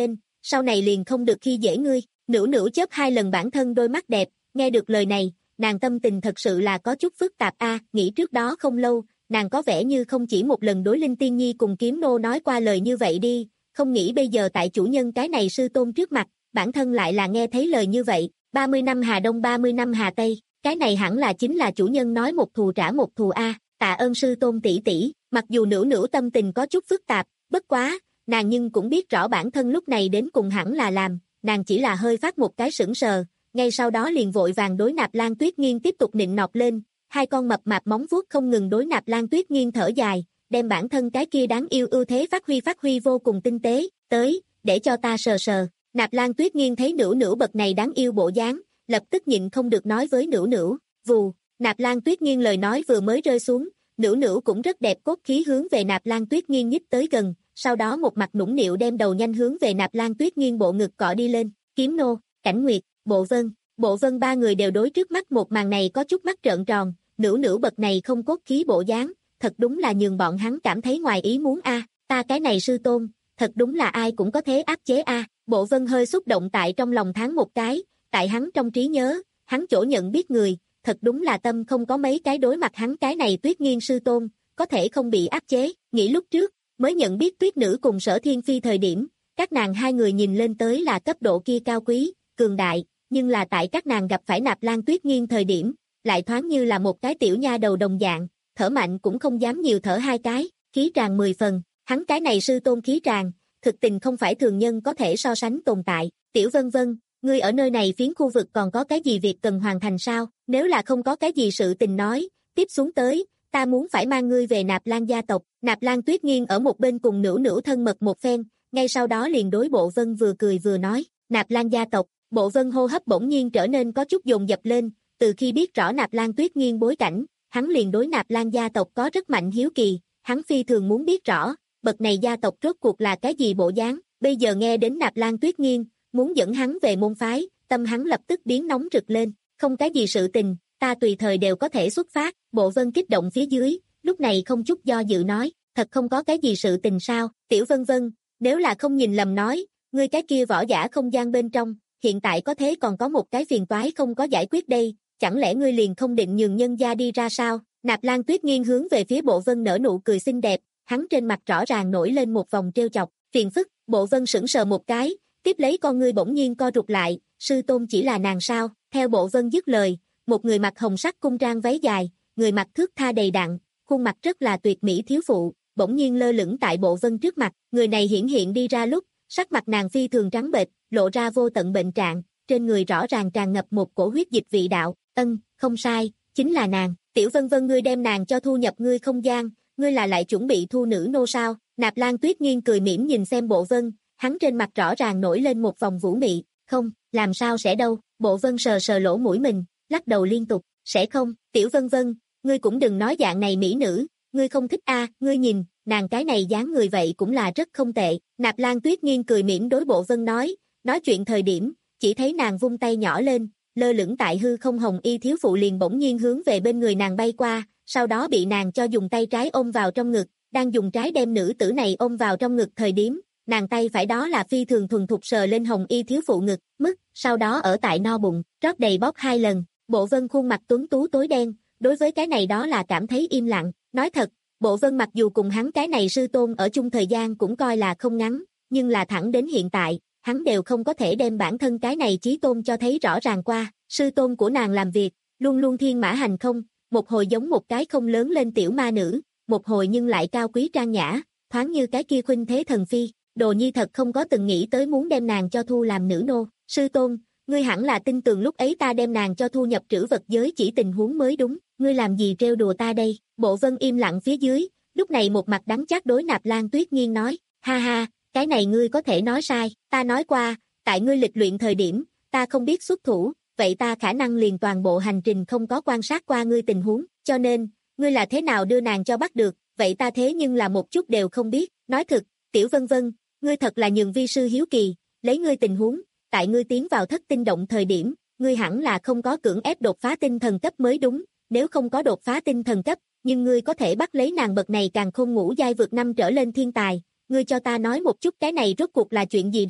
Speaker 2: sau này liền không được khi dễ ngươi. Nữu Nữu chớp hai lần bản thân đôi mắt đẹp, nghe được lời này, nàng tâm tình thật sự là có chút phức tạp a, nghĩ trước đó không lâu, nàng có vẻ như không chỉ một lần đối Linh Tiên Nhi cùng Kiếm Nô nói qua lời như vậy đi, không nghĩ bây giờ tại chủ nhân cái này sư tôn trước mặt, bản thân lại là nghe thấy lời như vậy, ba mươi năm Hà Đông ba mươi năm Hà Tây, cái này hẳn là chính là chủ nhân nói một thù trả một thù a, tạ ơn sư tôn tỷ tỷ, mặc dù Nữu Nữu tâm tình có chút phức tạp, bất quá, nàng nhưng cũng biết rõ bản thân lúc này đến cùng hẳn là làm, nàng chỉ là hơi phát một cái sững sờ, ngay sau đó liền vội vàng đối Nạp Lan Tuyết Nghiên tiếp tục nịnh nọt lên, hai con mập mạp móng vuốt không ngừng đối Nạp Lan Tuyết Nghiên thở dài, đem bản thân cái kia đáng yêu ưu thế phát huy phát huy vô cùng tinh tế, tới, để cho ta sờ sờ. Nạp Lan Tuyết Nghiên thấy Nữu Nữu bậc này đáng yêu bộ dáng, lập tức nhịn không được nói với Nữu Nữu, vù, Nạp Lan Tuyết Nghiên lời nói vừa mới rơi xuống, Nữu Nữu cũng rất đẹp cốt khí hướng về Nạp Lan Tuyết Nghiên nhích tới gần, sau đó một mặt nũng nịu đem đầu nhanh hướng về Nạp Lan Tuyết Nghiên bộ ngực cọ đi lên, Kiếm Nô, Cảnh Nguyệt, Bộ Vân, Bộ Vân ba người đều đối trước mắt một màn này có chút mắt trợn tròn, Nữu Nữu bậc này không cốt khí bộ dáng, thật đúng là nhường bọn hắn cảm thấy ngoài ý muốn a, ta cái này sư tôn, thật đúng là ai cũng có thế áp chế a. Bộ Vân hơi xúc động tại trong lòng tháng một cái, tại hắn trong trí nhớ, hắn chỗ nhận biết người, thật đúng là tâm không có mấy cái đối mặt hắn cái này Tuyết Nghiên sư tôn, có thể không bị áp chế, nghĩ lúc trước, mới nhận biết Tuyết Nữ cùng Sở Thiên Phi thời điểm, các nàng hai người nhìn lên tới là cấp độ kia cao quý, cường đại, nhưng là tại các nàng gặp phải Nạp Lan Tuyết Nghiên thời điểm, lại thoáng như là một cái tiểu nha đầu đồng dạng, thở mạnh cũng không dám nhiều thở hai cái, khí tràng mười phần, hắn cái này sư tôn khí tràng, thực tình không phải thường nhân có thể so sánh tồn tại, Tiểu Vân Vân, ngươi ở nơi này phiến khu vực còn có cái gì việc cần hoàn thành sao, nếu là không có cái gì sự tình nói, tiếp xuống tới, ta muốn phải mang ngươi về Nạp Lan gia tộc, Nạp Lan Tuyết Nghiên ở một bên cùng Nữu Nữu thân mật một phen, ngay sau đó liền đối Bộ Vân vừa cười vừa nói, Nạp Lan gia tộc, Bộ Vân hô hấp bỗng nhiên trở nên có chút dồn dập lên, từ khi biết rõ Nạp Lan Tuyết Nghiên bối cảnh, hắn liền đối Nạp Lan gia tộc có rất mạnh hiếu kỳ, hắn phi thường muốn biết rõ, bậc này gia tộc rốt cuộc là cái gì bộ dáng, bây giờ nghe đến Nạp Lan Tuyết Nghiên, muốn dẫn hắn về môn phái, tâm hắn lập tức biến nóng rực lên, không cái gì sự tình, ta tùy thời đều có thể xuất phát, Bộ Vân kích động phía dưới, lúc này không chút do dự nói, thật không có cái gì sự tình sao, Tiểu Vân Vân, nếu là không nhìn lầm nói, ngươi cái kia võ giả không gian bên trong, hiện tại có thế còn có một cái phiền toái không có giải quyết đây, chẳng lẽ ngươi liền không định nhường nhân gia đi ra sao, Nạp Lan Tuyết Nghiên hướng về phía Bộ Vân nở nụ cười xinh đẹp, hắn trên mặt rõ ràng nổi lên một vòng trêu chọc, phiền phức, Bộ Vân sững sờ một cái, tiếp lấy con ngươi bỗng nhiên co rụt lại, sư tôn chỉ là nàng sao, theo Bộ Vân dứt lời, một người mặc hồng sắc cung trang váy dài, người mặc thước tha đầy đặn, khuôn mặt rất là tuyệt mỹ thiếu phụ, bỗng nhiên lơ lửng tại Bộ Vân trước mặt, người này hiển hiện đi ra lúc, sắc mặt nàng phi thường trắng bệch, lộ ra vô tận bệnh trạng, trên người rõ ràng tràn ngập một cổ huyết dịch vị đạo, ân, không sai, chính là nàng, Tiểu Vân Vân ngươi đem nàng cho thu nhập ngươi không gian, ngươi là lại chuẩn bị thu nữ nô sao, Nạp Lan Tuyết Nghiên cười mỉm nhìn xem Bộ Vân, hắn trên mặt rõ ràng nổi lên một vòng vũ mị, không, làm sao sẽ đâu, Bộ Vân sờ sờ lỗ mũi mình, lắc đầu liên tục, sẽ không, Tiểu Vân Vân, ngươi cũng đừng nói dạng này mỹ nữ, ngươi không thích a, ngươi nhìn, nàng cái này dáng người vậy cũng là rất không tệ, Nạp Lan Tuyết Nghiên cười mỉm đối Bộ Vân nói, nói chuyện thời điểm, chỉ thấy nàng vung tay nhỏ lên, lơ lửng tại hư không hồng y thiếu phụ liền bỗng nhiên hướng về bên người nàng bay qua, sau đó bị nàng cho dùng tay trái ôm vào trong ngực, đang dùng trái đem nữ tử này ôm vào trong ngực thời điểm, nàng tay phải đó là phi thường thuần thục sờ lên hồng y thiếu phụ ngực, mức, sau đó ở tại no bụng, rót đầy bóp hai lần, Bộ Vân khuôn mặt tuấn tú tối đen, đối với cái này đó là cảm thấy im lặng, nói thật, Bộ Vân mặc dù cùng hắn cái này sư tôn ở chung thời gian cũng coi là không ngắn, nhưng là thẳng đến hiện tại, hắn đều không có thể đem bản thân cái này chí tôn cho thấy rõ ràng qua, sư tôn của nàng làm việc, luôn luôn thiên mã hành không, một hồi giống một cái không lớn lên tiểu ma nữ, một hồi nhưng lại cao quý trang nhã, thoáng như cái kia khuynh thế thần phi, Đồ Nhi thật không có từng nghĩ tới muốn đem nàng cho thu làm nữ nô, sư tôn, ngươi hẳn là tin tưởng lúc ấy ta đem nàng cho thu nhập trữ vật giới chỉ tình huống mới đúng, ngươi làm gì trêu đùa ta đây, Bộ Vân im lặng phía dưới, lúc này một mặt đắng chát đối Nạp Lan Tuyết Nghiên nói, ha ha, cái này ngươi có thể nói sai, ta nói qua, tại ngươi lịch luyện thời điểm, ta không biết xuất thủ, vậy ta khả năng liền toàn bộ hành trình không có quan sát qua ngươi tình huống, cho nên, ngươi là thế nào đưa nàng cho bắt được, vậy ta thế nhưng là một chút đều không biết, nói thực, Tiểu Vân Vân, ngươi thật là nhường vi sư hiếu kỳ, lấy ngươi tình huống, tại ngươi tiến vào thất tinh động thời điểm, ngươi hẳn là không có cưỡng ép đột phá tinh thần cấp mới đúng, nếu không có đột phá tinh thần cấp, nhưng ngươi có thể bắt lấy nàng bậc này càng khôn ngũ giai vượt năm trở lên thiên tài, ngươi cho ta nói một chút cái này rốt cuộc là chuyện gì đâu,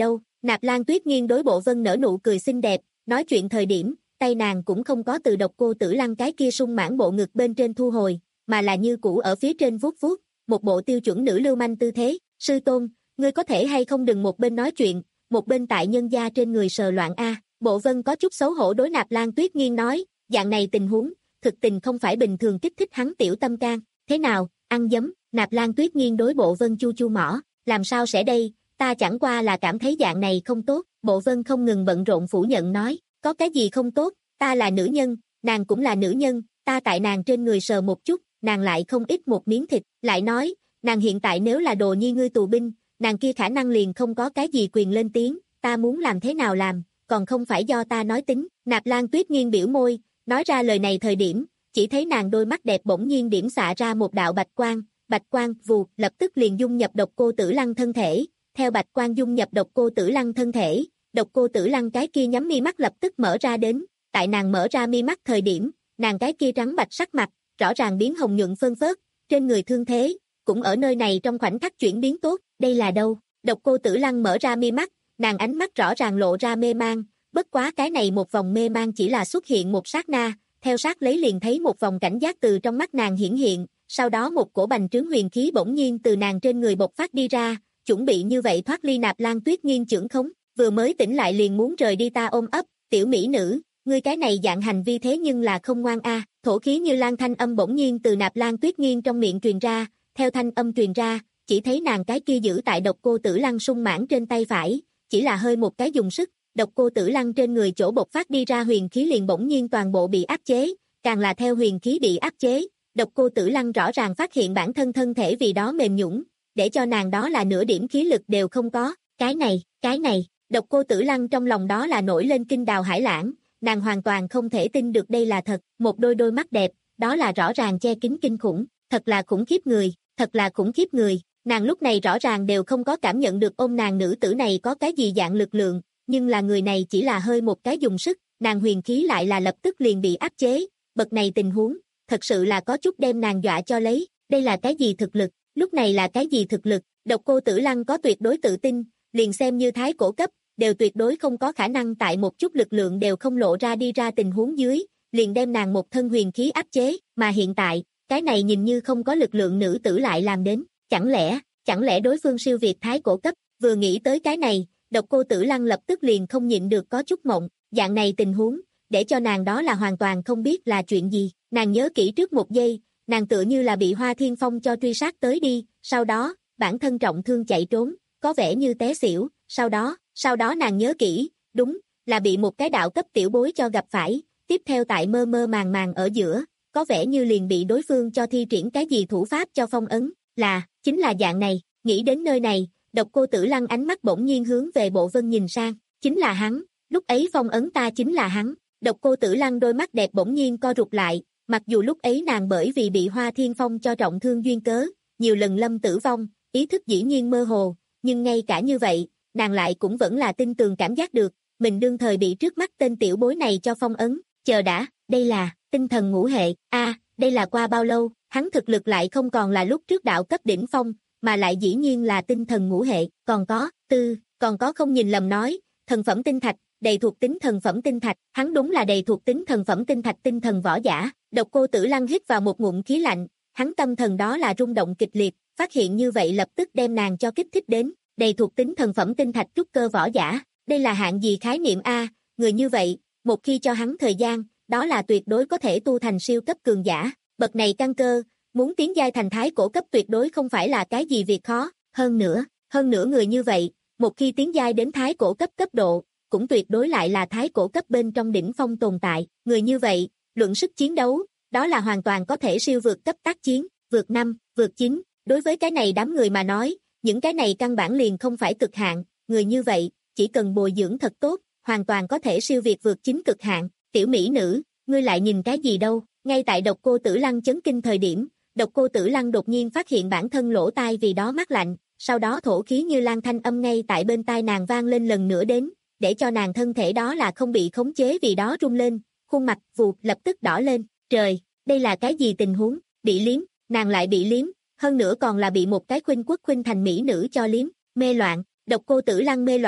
Speaker 2: Nạp Lan Tuyết Nghiên đối Bộ Vân nở nụ cười xinh đẹp, nói chuyện thời điểm, tay nàng cũng không có từ Độc Cô Tử Lăng cái kia sung mãn bộ ngực bên trên thu hồi, mà là như cũ ở phía trên vuốt vuốt, một bộ tiêu chuẩn nữ lưu manh tư thế. Sư tôn, ngươi có thể hay không đừng một bên nói chuyện, một bên tại nhân gia trên người sờ loạn a. Bộ Vân có chút xấu hổ đối Nạp Lan Tuyết Nghiên nói, dạng này tình huống, thực tình không phải bình thường kích thích hắn tiểu tâm can. Thế nào, ăn dấm? Nạp Lan Tuyết Nghiên đối Bộ Vân chu chu mỏ, làm sao sẽ đây, ta chẳng qua là cảm thấy dạng này không tốt. Bộ Vân không ngừng bận rộn phủ nhận nói, có cái gì không tốt, ta là nữ nhân, nàng cũng là nữ nhân, ta tại nàng trên người sờ một chút, nàng lại không ít một miếng thịt, lại nói, nàng hiện tại nếu là đồ nhi ngươi tù binh, nàng kia khả năng liền không có cái gì quyền lên tiếng, ta muốn làm thế nào làm, còn không phải do ta nói tính. Nạp Lan Tuyết Nghiên biểu môi, nói ra lời này thời điểm, chỉ thấy nàng đôi mắt đẹp bỗng nhiên điểm xạ ra một đạo bạch quang, bạch quang vù, lập tức liền dung nhập Độc Cô Tử Lăng thân thể, theo bạch quang dung nhập Độc Cô Tử Lăng thân thể, Độc Cô Tử Lăng cái kia nhắm mi mắt lập tức mở ra đến, tại nàng mở ra mi mắt thời điểm, nàng cái kia trắng bạch sắc mặt, rõ ràng biến hồng nhuận phân phớt, trên người thương thế, cũng ở nơi này trong khoảnh khắc chuyển biến tốt, đây là đâu? Độc Cô Tử Lăng mở ra mi mắt, nàng ánh mắt rõ ràng lộ ra mê mang, bất quá cái này một vòng mê mang chỉ là xuất hiện một sát na, theo sát lấy liền thấy một vòng cảnh giác từ trong mắt nàng hiển hiện, sau đó một cổ bành trướng huyền khí bỗng nhiên từ nàng trên người bộc phát đi ra, chuẩn bị như vậy thoát ly Nạp Lan Tuyết Nghiên chưởng khống, vừa mới tỉnh lại liền muốn rời đi ta ôm ấp, tiểu mỹ nữ, ngươi cái này dạng hành vi thế nhưng là không ngoan a. Thổ khí như lan thanh âm bỗng nhiên từ Nạp Lan Tuyết Nghiên trong miệng truyền ra, theo thanh âm truyền ra, chỉ thấy nàng cái kia giữ tại Độc Cô Tử Lăng sung mãn trên tay phải, chỉ là hơi một cái dùng sức, Độc Cô Tử Lăng trên người chỗ bộc phát đi ra huyền khí liền bỗng nhiên toàn bộ bị áp chế, càng là theo huyền khí bị áp chế, Độc Cô Tử Lăng rõ ràng phát hiện bản thân thân thể vì đó mềm nhũn, để cho nàng đó là nửa điểm khí lực đều không có, cái này, cái này, Độc Cô Tử Lăng trong lòng đó là nổi lên kinh đào hải lãng, nàng hoàn toàn không thể tin được đây là thật, một đôi đôi mắt đẹp, đó là rõ ràng che kín kinh khủng, thật là khủng khiếp người, thật là khủng khiếp người, nàng lúc này rõ ràng đều không có cảm nhận được ôm nàng nữ tử này có cái gì dạng lực lượng, nhưng là người này chỉ là hơi một cái dùng sức, nàng huyền khí lại là lập tức liền bị áp chế, bậc này tình huống, thật sự là có chút đem nàng dọa cho lấy, đây là cái gì thực lực, lúc này là cái gì thực lực, Độc Cô Tử Lăng có tuyệt đối tự tin, liền xem như thái cổ cấp, đều tuyệt đối không có khả năng tại một chút lực lượng đều không lộ ra đi ra tình huống dưới, liền đem nàng một thân huyền khí áp chế, mà hiện tại, cái này nhìn như không có lực lượng nữ tử lại làm đến, chẳng lẽ, chẳng lẽ đối phương siêu việt thái cổ cấp, vừa nghĩ tới cái này, Độc Cô Tử Lăng lập tức liền không nhịn được có chút mộng, dạng này tình huống, để cho nàng đó là hoàn toàn không biết là chuyện gì, nàng nhớ kỹ trước một giây, nàng tựa như là bị Hoa Thiên Phong cho truy sát tới đi, sau đó, bản thân trọng thương chạy trốn, có vẻ như té xỉu, sau đó, sau đó nàng nhớ kỹ, đúng, là bị một cái đạo cấp tiểu bối cho gặp phải, tiếp theo tại mơ mơ màng màng ở giữa, có vẻ như liền bị đối phương cho thi triển cái gì thủ pháp cho phong ấn, là, chính là dạng này, nghĩ đến nơi này, Độc Cô Tử Lăng ánh mắt bỗng nhiên hướng về Bộ Vân nhìn sang, chính là hắn, lúc ấy phong ấn ta chính là hắn, Độc Cô Tử Lăng đôi mắt đẹp bỗng nhiên co rụt lại, mặc dù lúc ấy nàng bởi vì bị Hoa Thiên Phong cho trọng thương duyên cớ, nhiều lần lâm tử vong, ý thức dĩ nhiên mơ hồ, nhưng ngay cả như vậy, nàng lại cũng vẫn là tin tường cảm giác được, mình đương thời bị trước mắt tên tiểu bối này cho phong ấn, chờ đã, đây là, tinh thần ngũ hệ, a, à, đây là qua bao lâu, hắn thực lực lại không còn là lúc trước đạo cấp đỉnh phong, mà lại dĩ nhiên là tinh thần ngũ hệ, còn có, tư, còn có không nhìn lầm nói, thần phẩm tinh thạch, đầy thuộc tính thần phẩm tinh thạch, hắn đúng là đầy thuộc tính thần phẩm tinh thạch tinh thần võ giả, Độc Cô Tử Lăng hít vào một ngụm khí lạnh, hắn tâm thần đó là rung động kịch liệt, phát hiện như vậy lập tức đem nàng cho kích thích đến, đầy thuộc tính thần phẩm tinh thạch trúc cơ võ giả, đây là hạng gì khái niệm a, người như vậy, một khi cho hắn thời gian, đó là tuyệt đối có thể tu thành siêu cấp cường giả, bậc này căn cơ, muốn tiến giai thành thái cổ cấp tuyệt đối không phải là cái gì việc khó, hơn nữa, hơn nữa người như vậy, một khi tiến giai đến thái cổ cấp cấp độ, cũng tuyệt đối lại là thái cổ cấp bên trong đỉnh phong tồn tại, người như vậy, luận sức chiến đấu, đó là hoàn toàn có thể siêu vượt cấp tác chiến, vượt năm, vượt chín, đối với cái này đám người mà nói, những cái này căn bản liền không phải cực hạn, người như vậy, chỉ cần bồi dưỡng thật tốt, hoàn toàn có thể siêu việt vượt chính cực hạn, tiểu mỹ nữ, ngươi lại nhìn cái gì đâu, ngay tại Độc Cô Tử Lăng chấn kinh thời điểm, Độc Cô Tử Lăng đột nhiên phát hiện bản thân lỗ tai vì đó mát lạnh, sau đó thổ khí như lan thanh âm ngay tại bên tai nàng vang lên lần nữa đến, để cho nàng thân thể đó là không bị khống chế vì đó rung lên, khuôn mặt vụt lập tức đỏ lên, trời, đây là cái gì tình huống, bị liếm, nàng lại bị liếm, hơn nữa còn là bị một cái khuynh quốc khuynh thành mỹ nữ cho liếm, mê loạn, Độc Cô Tử Lăng mê loạn,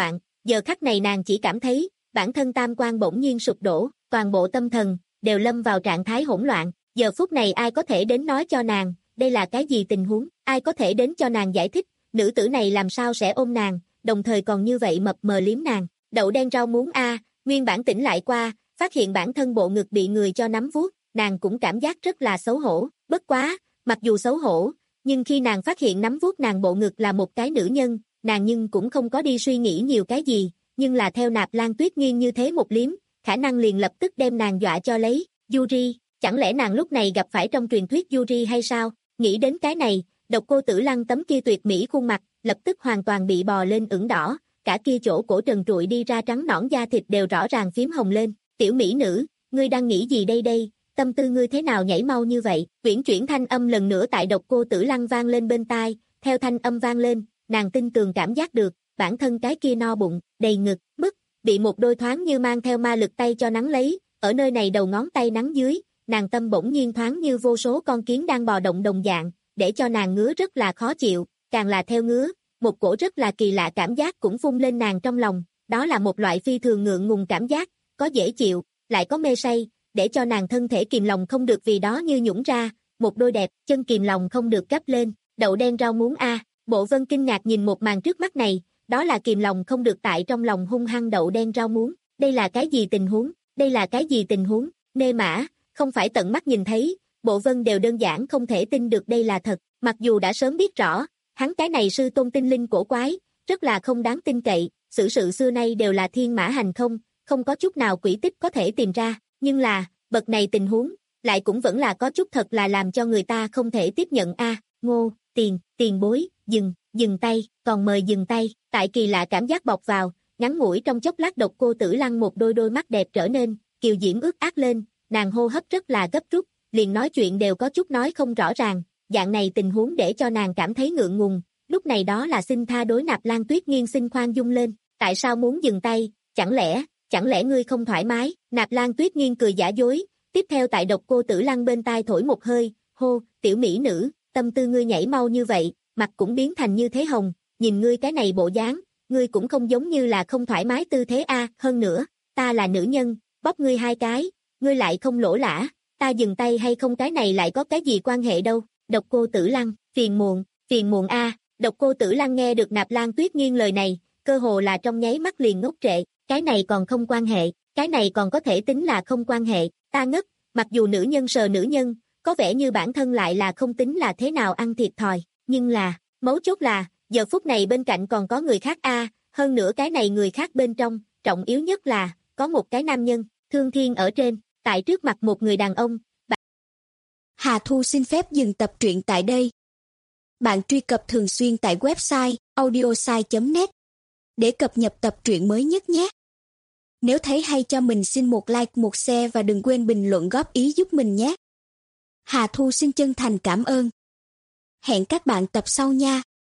Speaker 2: giờ khắc này nàng chỉ cảm thấy, bản thân tam quan bỗng nhiên sụp đổ, toàn bộ tâm thần, đều lâm vào trạng thái hỗn loạn, giờ phút này ai có thể đến nói cho nàng, đây là cái gì tình huống, ai có thể đến cho nàng giải thích, nữ tử này làm sao sẽ ôm nàng, đồng thời còn như vậy mập mờ liếm nàng, đậu đen rau muống a, nguyên bản tỉnh lại qua, phát hiện bản thân bộ ngực bị người cho nắm vuốt, nàng cũng cảm giác rất là xấu hổ, bất quá, mặc dù xấu hổ, nhưng khi nàng phát hiện nắm vuốt nàng bộ ngực là một cái nữ nhân, nàng nhưng cũng không có đi suy nghĩ nhiều cái gì, nhưng là theo Nạp Lan Tuyết Nghiên như thế một liếm, khả năng liền lập tức đem nàng dọa cho lấy, Yuri, chẳng lẽ nàng lúc này gặp phải trong truyền thuyết Yuri hay sao, nghĩ đến cái này, Độc Cô Tử Lăng tấm kia tuyệt mỹ khuôn mặt, lập tức hoàn toàn bị bò lên ửng đỏ, cả kia chỗ cổ trần trụi đi ra trắng nõn da thịt đều rõ ràng phím hồng lên, tiểu mỹ nữ, ngươi đang nghĩ gì đây đây, tâm tư ngươi thế nào nhảy mau như vậy, uyển chuyển thanh âm lần nữa tại Độc Cô Tử Lăng vang lên bên tai, theo thanh âm vang lên, nàng tin tường cảm giác được, bản thân cái kia no bụng, đầy ngực, bức, bị một đôi thoáng như mang theo ma lực tay cho nắng lấy, ở nơi này đầu ngón tay nắng dưới, nàng tâm bỗng nhiên thoáng như vô số con kiến đang bò động đồng dạng, để cho nàng ngứa rất là khó chịu, càng là theo ngứa, một cổ rất là kỳ lạ cảm giác cũng phun lên nàng trong lòng, đó là một loại phi thường ngượng ngùng cảm giác, có dễ chịu, lại có mê say, để cho nàng thân thể kìm lòng không được vì đó như nhũng ra, một đôi đẹp chân kìm lòng không được gấp lên, đậu đen rau muống a, Bộ Vân kinh ngạc nhìn một màn trước mắt này, đó là kìm lòng không được tại trong lòng hung hăng đậu đen rau muống, đây là cái gì tình huống, đây là cái gì tình huống, nê mã, không phải tận mắt nhìn thấy, Bộ Vân đều đơn giản không thể tin được đây là thật, mặc dù đã sớm biết rõ, hắn cái này sư tôn tinh linh cổ quái, rất là không đáng tin cậy, xử sự xưa nay đều là thiên mã hành không, không có chút nào quỷ tích có thể tìm ra, nhưng là, bậc này tình huống, lại cũng vẫn là có chút thật là làm cho người ta không thể tiếp nhận a. Ngô, tiền, tiền bối, dừng, dừng tay, còn mời dừng tay, tại kỳ lạ cảm giác bọc vào, ngắn ngủi trong chốc lát Độc Cô Tử Lăng một đôi đôi mắt đẹp trở nên, kiều diễm ướt át lên, nàng hô hấp rất là gấp rút, liền nói chuyện đều có chút nói không rõ ràng, dạng này tình huống để cho nàng cảm thấy ngượng ngùng, lúc này đó là xin tha đối Nạp Lan Tuyết Nghiên xin khoan dung lên, tại sao muốn dừng tay, chẳng lẽ, chẳng lẽ ngươi không thoải mái, Nạp Lan Tuyết Nghiên cười giả dối, tiếp theo tại Độc Cô Tử Lăng bên tai thổi một hơi, hô, tiểu mỹ nữ, tâm tư ngươi nhảy mau như vậy, mặt cũng biến thành như thế hồng, nhìn ngươi cái này bộ dáng, ngươi cũng không giống như là không thoải mái tư thế a, hơn nữa, ta là nữ nhân, bóp ngươi hai cái, ngươi lại không lỗ lã, ta dừng tay hay không cái này lại có cái gì quan hệ đâu, Độc Cô Tử Lăng, phiền muộn, phiền muộn a, Độc Cô Tử Lăng nghe được Nạp Lan Tuyết Nghiên lời này, cơ hồ là trong nháy mắt liền ngốc trệ, cái này còn không quan hệ, cái này còn có thể tính là không quan hệ, ta ngất, mặc dù nữ nhân sờ nữ nhân, có vẻ như bản thân lại là không tính là thế nào ăn thiệt thòi, nhưng là, mấu chốt là, giờ phút này bên cạnh còn có người khác a, hơn nữa cái này người khác bên trong, trọng yếu nhất là, có một cái nam nhân, Thương Thiên ở trên, tại trước mặt một người đàn ông. Bạn...
Speaker 3: Hà Thu xin phép dừng tập truyện tại đây. Bạn truy cập thường xuyên tại website audiosai chấm net để cập nhật tập truyện mới nhất nhé. Nếu thấy hay cho mình xin một like, một share và đừng quên bình luận góp ý giúp mình nhé. Hà Thu xin chân thành cảm ơn. Hẹn các bạn tập sau nha.